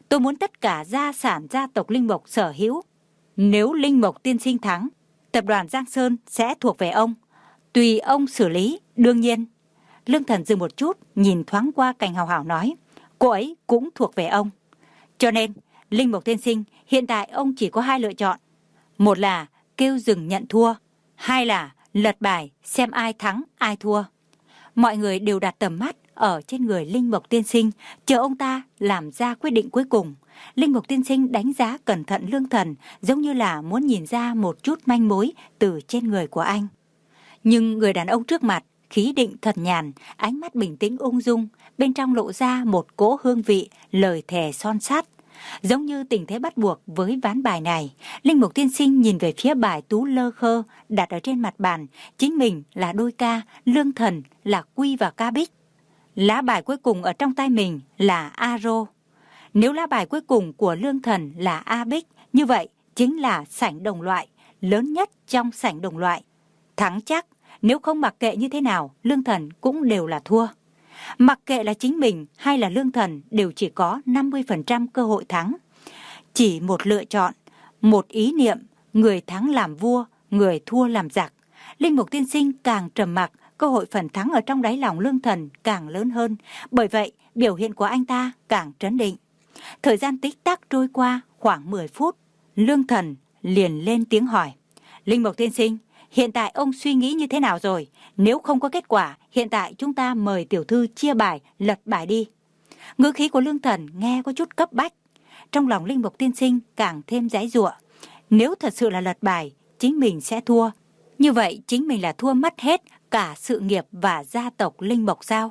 Tôi muốn tất cả gia sản gia tộc Linh Mộc sở hữu. Nếu Linh Mộc tiên sinh thắng, tập đoàn Giang Sơn sẽ thuộc về ông. Tùy ông xử lý, đương nhiên. Lương Thần dừng một chút, nhìn thoáng qua Cảnh Hào Hào nói, cô ấy cũng thuộc về ông. Cho nên, Linh Mộc tiên sinh, hiện tại ông chỉ có hai lựa chọn. Một là kêu dừng nhận thua, hai là lật bài xem ai thắng ai thua. Mọi người đều đặt tầm mắt ở trên người Linh Mộc tiên sinh, chờ ông ta làm ra quyết định cuối cùng. Linh Mộc tiên sinh đánh giá cẩn thận Lương Thần, giống như là muốn nhìn ra một chút manh mối từ trên người của anh. Nhưng người đàn ông trước mặt khí định thật nhàn, ánh mắt bình tĩnh ung dung, bên trong lộ ra một cỗ hương vị, lời thề son sắt. Giống như tình thế bắt buộc với ván bài này, Linh Mục tiên sinh nhìn về phía bài tú lơ khơ đặt ở trên mặt bàn, chính mình là đôi ca, Lương Thần là quy và ca bích. Lá bài cuối cùng ở trong tay mình là a rô. Nếu lá bài cuối cùng của Lương Thần là a bích, như vậy chính là sảnh đồng loại, lớn nhất trong sảnh đồng loại. Thắng chắc, nếu không mặc kệ như thế nào, Lương Thần cũng đều là thua. Mặc kệ là chính mình hay là Lương Thần đều chỉ có năm mươi phần trăm cơ hội thắng. Chỉ một lựa chọn, một ý niệm, người thắng làm vua, người thua làm giặc. Linh Mục tiên sinh càng trầm mặc, cơ hội phần thắng ở trong đáy lòng Lương Thần càng lớn hơn. Bởi vậy, biểu hiện của anh ta càng trấn định. Thời gian tích tắc trôi qua khoảng mười phút, Lương Thần liền lên tiếng hỏi. Linh Mục tiên sinh, hiện tại ông suy nghĩ như thế nào rồi? Nếu không có kết quả, hiện tại chúng ta mời tiểu thư chia bài, lật bài đi. Ngữ khí của Lương Thần nghe có chút cấp bách. Trong lòng Linh Mục tiên sinh càng thêm giãy giụa. Nếu thật sự là lật bài, chính mình sẽ thua. Như vậy chính mình là thua mất hết cả sự nghiệp và gia tộc Linh Mộc sao?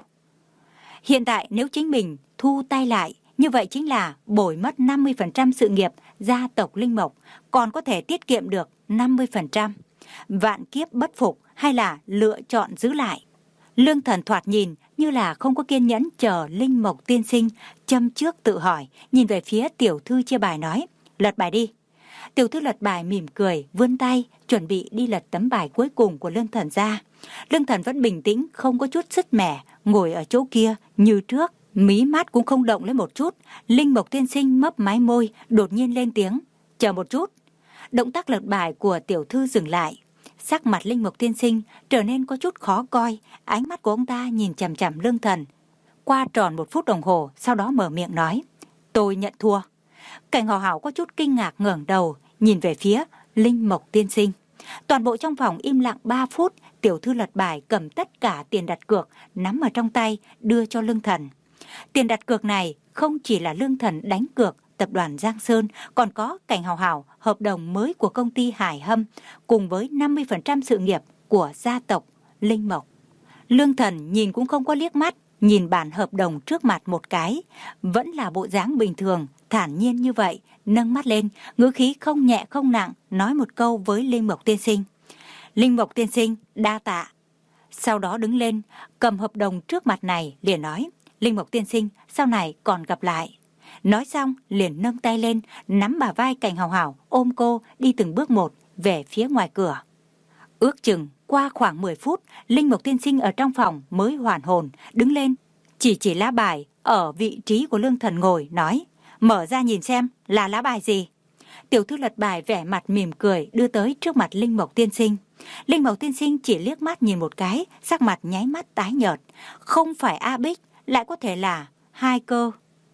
Hiện tại nếu chính mình thu tay lại, như vậy chính là bồi mất năm mươi phần trăm sự nghiệp gia tộc Linh Mộc, còn có thể tiết kiệm được năm mươi phần trăm. Vạn kiếp bất phục hay là lựa chọn giữ lại? Lương Thần thoạt nhìn như là không có kiên nhẫn chờ Linh Mộc tiên sinh, châm trước tự hỏi, nhìn về phía tiểu thư chia bài nói, lật bài đi. Tiểu thư lật bài mỉm cười, vươn tay, chuẩn bị đi lật tấm bài cuối cùng của Lương Thần ra. Lương Thần vẫn bình tĩnh, không có chút sứt mẻ, ngồi ở chỗ kia như trước, mí mắt cũng không động lên một chút. Linh Mộc tiên sinh mấp máy môi, đột nhiên lên tiếng, chờ một chút. Động tác lật bài của tiểu thư dừng lại. Sắc mặt Linh Mộc tiên sinh trở nên có chút khó coi, ánh mắt của ông ta nhìn chằm chằm Lương Thần. Qua tròn một phút đồng hồ, sau đó mở miệng nói, tôi nhận thua. Cảnh Hào Hào có chút kinh ngạc ngẩng đầu, nhìn về phía Linh Mộc tiên sinh. Toàn bộ trong phòng im lặng ba phút, tiểu thư lật bài cầm tất cả tiền đặt cược nắm ở trong tay đưa cho Lương Thần. Tiền đặt cược này không chỉ là Lương Thần đánh cược tập đoàn Giang Sơn, còn có Cảnh Hào Hào hợp đồng mới của công ty Hải Hâm cùng với năm mươi phần trăm sự nghiệp của gia tộc Linh Mộc. Lương Thần nhìn cũng không có liếc mắt, nhìn bản hợp đồng trước mặt một cái, vẫn là bộ dáng bình thường, thản nhiên như vậy, nâng mắt lên, ngữ khí không nhẹ không nặng, nói một câu với Linh Mộc tiên sinh. Linh Mộc tiên sinh, đa tạ. Sau đó đứng lên, cầm hợp đồng trước mặt này, liền nói, Linh Mộc tiên sinh, sau này còn gặp lại. Nói xong, liền nâng tay lên, nắm bả vai Cảnh Hào Hào, ôm cô, đi từng bước một, về phía ngoài cửa. Ước chừng, qua khoảng mười phút, Linh Mộc tiên sinh ở trong phòng mới hoàn hồn, đứng lên, chỉ chỉ lá bài ở vị trí của Lương Thần ngồi, nói, mở ra nhìn xem, là lá bài gì? Tiểu thư lật bài vẻ mặt mỉm cười đưa tới trước mặt Linh Mộc tiên sinh. Linh Mộc tiên sinh chỉ liếc mắt nhìn một cái, sắc mặt nháy mắt tái nhợt. Không phải A Bích, lại có thể là hai cơ.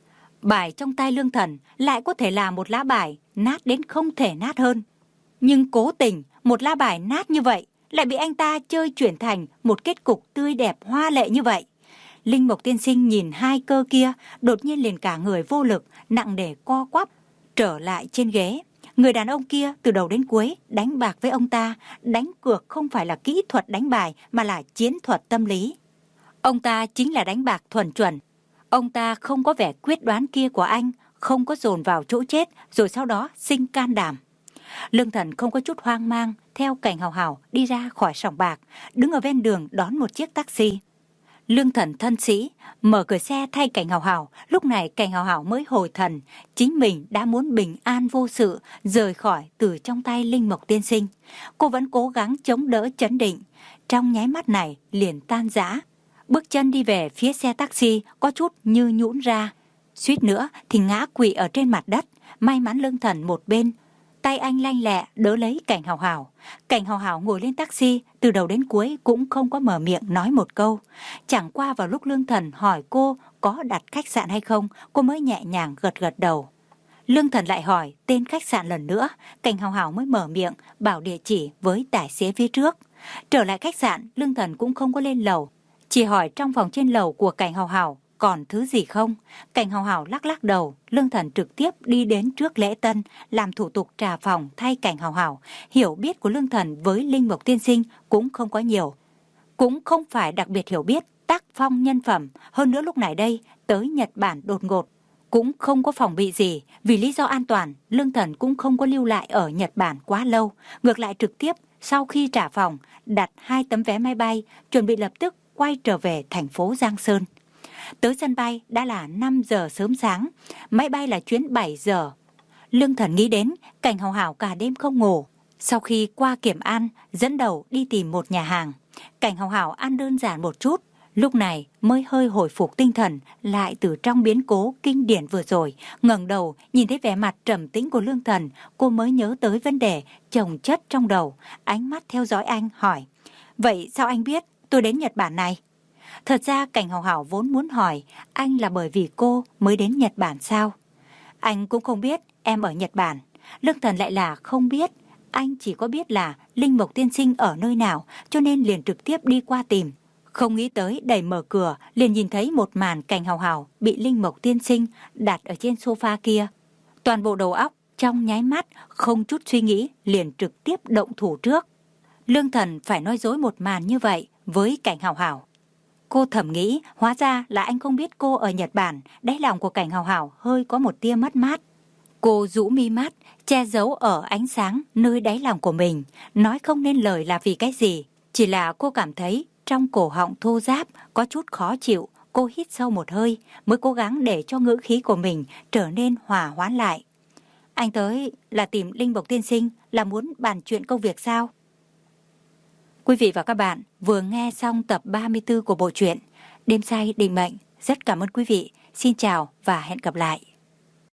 Bài trong tay Lương Thần lại có thể là một lá bài nát đến không thể nát hơn. Nhưng cố tình một lá bài nát như vậy lại bị anh ta chơi chuyển thành một kết cục tươi đẹp hoa lệ như vậy. Linh Mộc tiên sinh nhìn hai cơ kia, đột nhiên liền cả người vô lực, nặng nề co quắp trở lại trên ghế. Người đàn ông kia từ đầu đến cuối đánh bạc với ông ta, đánh cược không phải là kỹ thuật đánh bài mà là chiến thuật tâm lý. Ông ta chính là đánh bạc thuần chuẩn. Ông ta không có vẻ quyết đoán kia của anh, không có dồn vào chỗ chết rồi sau đó sinh can đảm. Lương Thần không có chút hoang mang, theo Cảnh Hào Hào đi ra khỏi sòng bạc, đứng ở ven đường đón một chiếc taxi. Lương Thần thân sĩ mở cửa xe thay Cảnh Hào Hào, lúc này Cảnh Hào Hào mới hồi thần, chính mình đã muốn bình an vô sự rời khỏi từ trong tay Linh Mộc tiên sinh. Cô vẫn cố gắng chống đỡ chấn định, trong nháy mắt này liền tan rã. Bước chân đi về phía xe taxi có chút như nhũn ra. suýt nữa thì ngã quỵ ở trên mặt đất. May mắn Lương Thần một bên, tay anh lanh lẹ đỡ lấy Cảnh Hào Hào. Cảnh Hào Hào ngồi lên taxi, từ đầu đến cuối cũng không có mở miệng nói một câu. Chẳng qua vào lúc Lương Thần hỏi cô có đặt khách sạn hay không, cô mới nhẹ nhàng gật gật đầu. Lương Thần lại hỏi tên khách sạn lần nữa, Cảnh Hào Hào mới mở miệng bảo địa chỉ với tài xế phía trước. Trở lại khách sạn, Lương Thần cũng không có lên lầu, chỉ hỏi trong phòng trên lầu của Cảnh Hào Hào còn thứ gì không. Cảnh Hào Hào lắc lắc đầu. Lương Thần trực tiếp đi đến trước lễ tân, làm thủ tục trả phòng thay Cảnh Hào Hào. Hiểu biết của Lương Thần với Linh Mộc tiên sinh cũng không có nhiều, cũng không phải đặc biệt hiểu biết tác phong nhân phẩm. Hơn nữa lúc này đây tới Nhật Bản đột ngột, cũng không có phòng bị gì. Vì lý do an toàn, Lương Thần cũng không có lưu lại ở Nhật Bản quá lâu. Ngược lại trực tiếp sau khi trả phòng, đặt hai tấm vé máy bay, chuẩn bị lập tức quay trở về thành phố Giang Sơn. Tới sân bay đã là năm giờ sớm sáng, máy bay là chuyến bảy giờ. Lương Thần nghĩ đến Cảnh Hào Hào cả đêm không ngủ. Sau khi qua kiểm an, dẫn đầu đi tìm một nhà hàng. Cảnh Hào Hào ăn đơn giản một chút, lúc này mới hơi hồi phục tinh thần lại từ trong biến cố kinh điển vừa rồi. Ngẩng đầu nhìn thấy vẻ mặt trầm tĩnh của Lương Thần, cô mới nhớ tới vấn đề chồng chất trong đầu. Ánh mắt theo dõi anh hỏi: vậy sao anh biết tôi đến Nhật Bản này? Thật ra Cảnh Hào Hào vốn muốn hỏi anh là bởi vì cô mới đến Nhật Bản sao? Anh cũng không biết em ở Nhật Bản. Lương Thần lại là không biết. Anh chỉ có biết là Linh Mộc tiên sinh ở nơi nào, cho nên liền trực tiếp đi qua tìm. Không nghĩ tới đẩy mở cửa liền nhìn thấy một màn Cảnh Hào Hào bị Linh Mộc tiên sinh đặt ở trên sofa kia. Toàn bộ đầu óc trong nháy mắt không chút suy nghĩ liền trực tiếp động thủ trước. Lương Thần phải nói dối một màn như vậy với Cảnh Hào Hào. Cô thầm nghĩ hóa ra là anh không biết cô ở Nhật Bản. Đáy lòng của Cảnh Hào Hào hơi có một tia mất mát. Cô rũ mi mắt, che giấu ở ánh sáng nơi đáy lòng của mình. Nói không nên lời là vì cái gì, chỉ là cô cảm thấy trong cổ họng thô ráp có chút khó chịu. Cô hít sâu một hơi mới cố gắng để cho ngữ khí của mình trở nên hòa hoãn lại. Anh tới là tìm Linh Mộc tiên sinh, là muốn bàn chuyện công việc sao? Quý vị và các bạn vừa nghe xong tập ba mươi tư của bộ truyện Đêm Say Định Mệnh. Rất cảm ơn quý vị. Xin chào và hẹn gặp lại.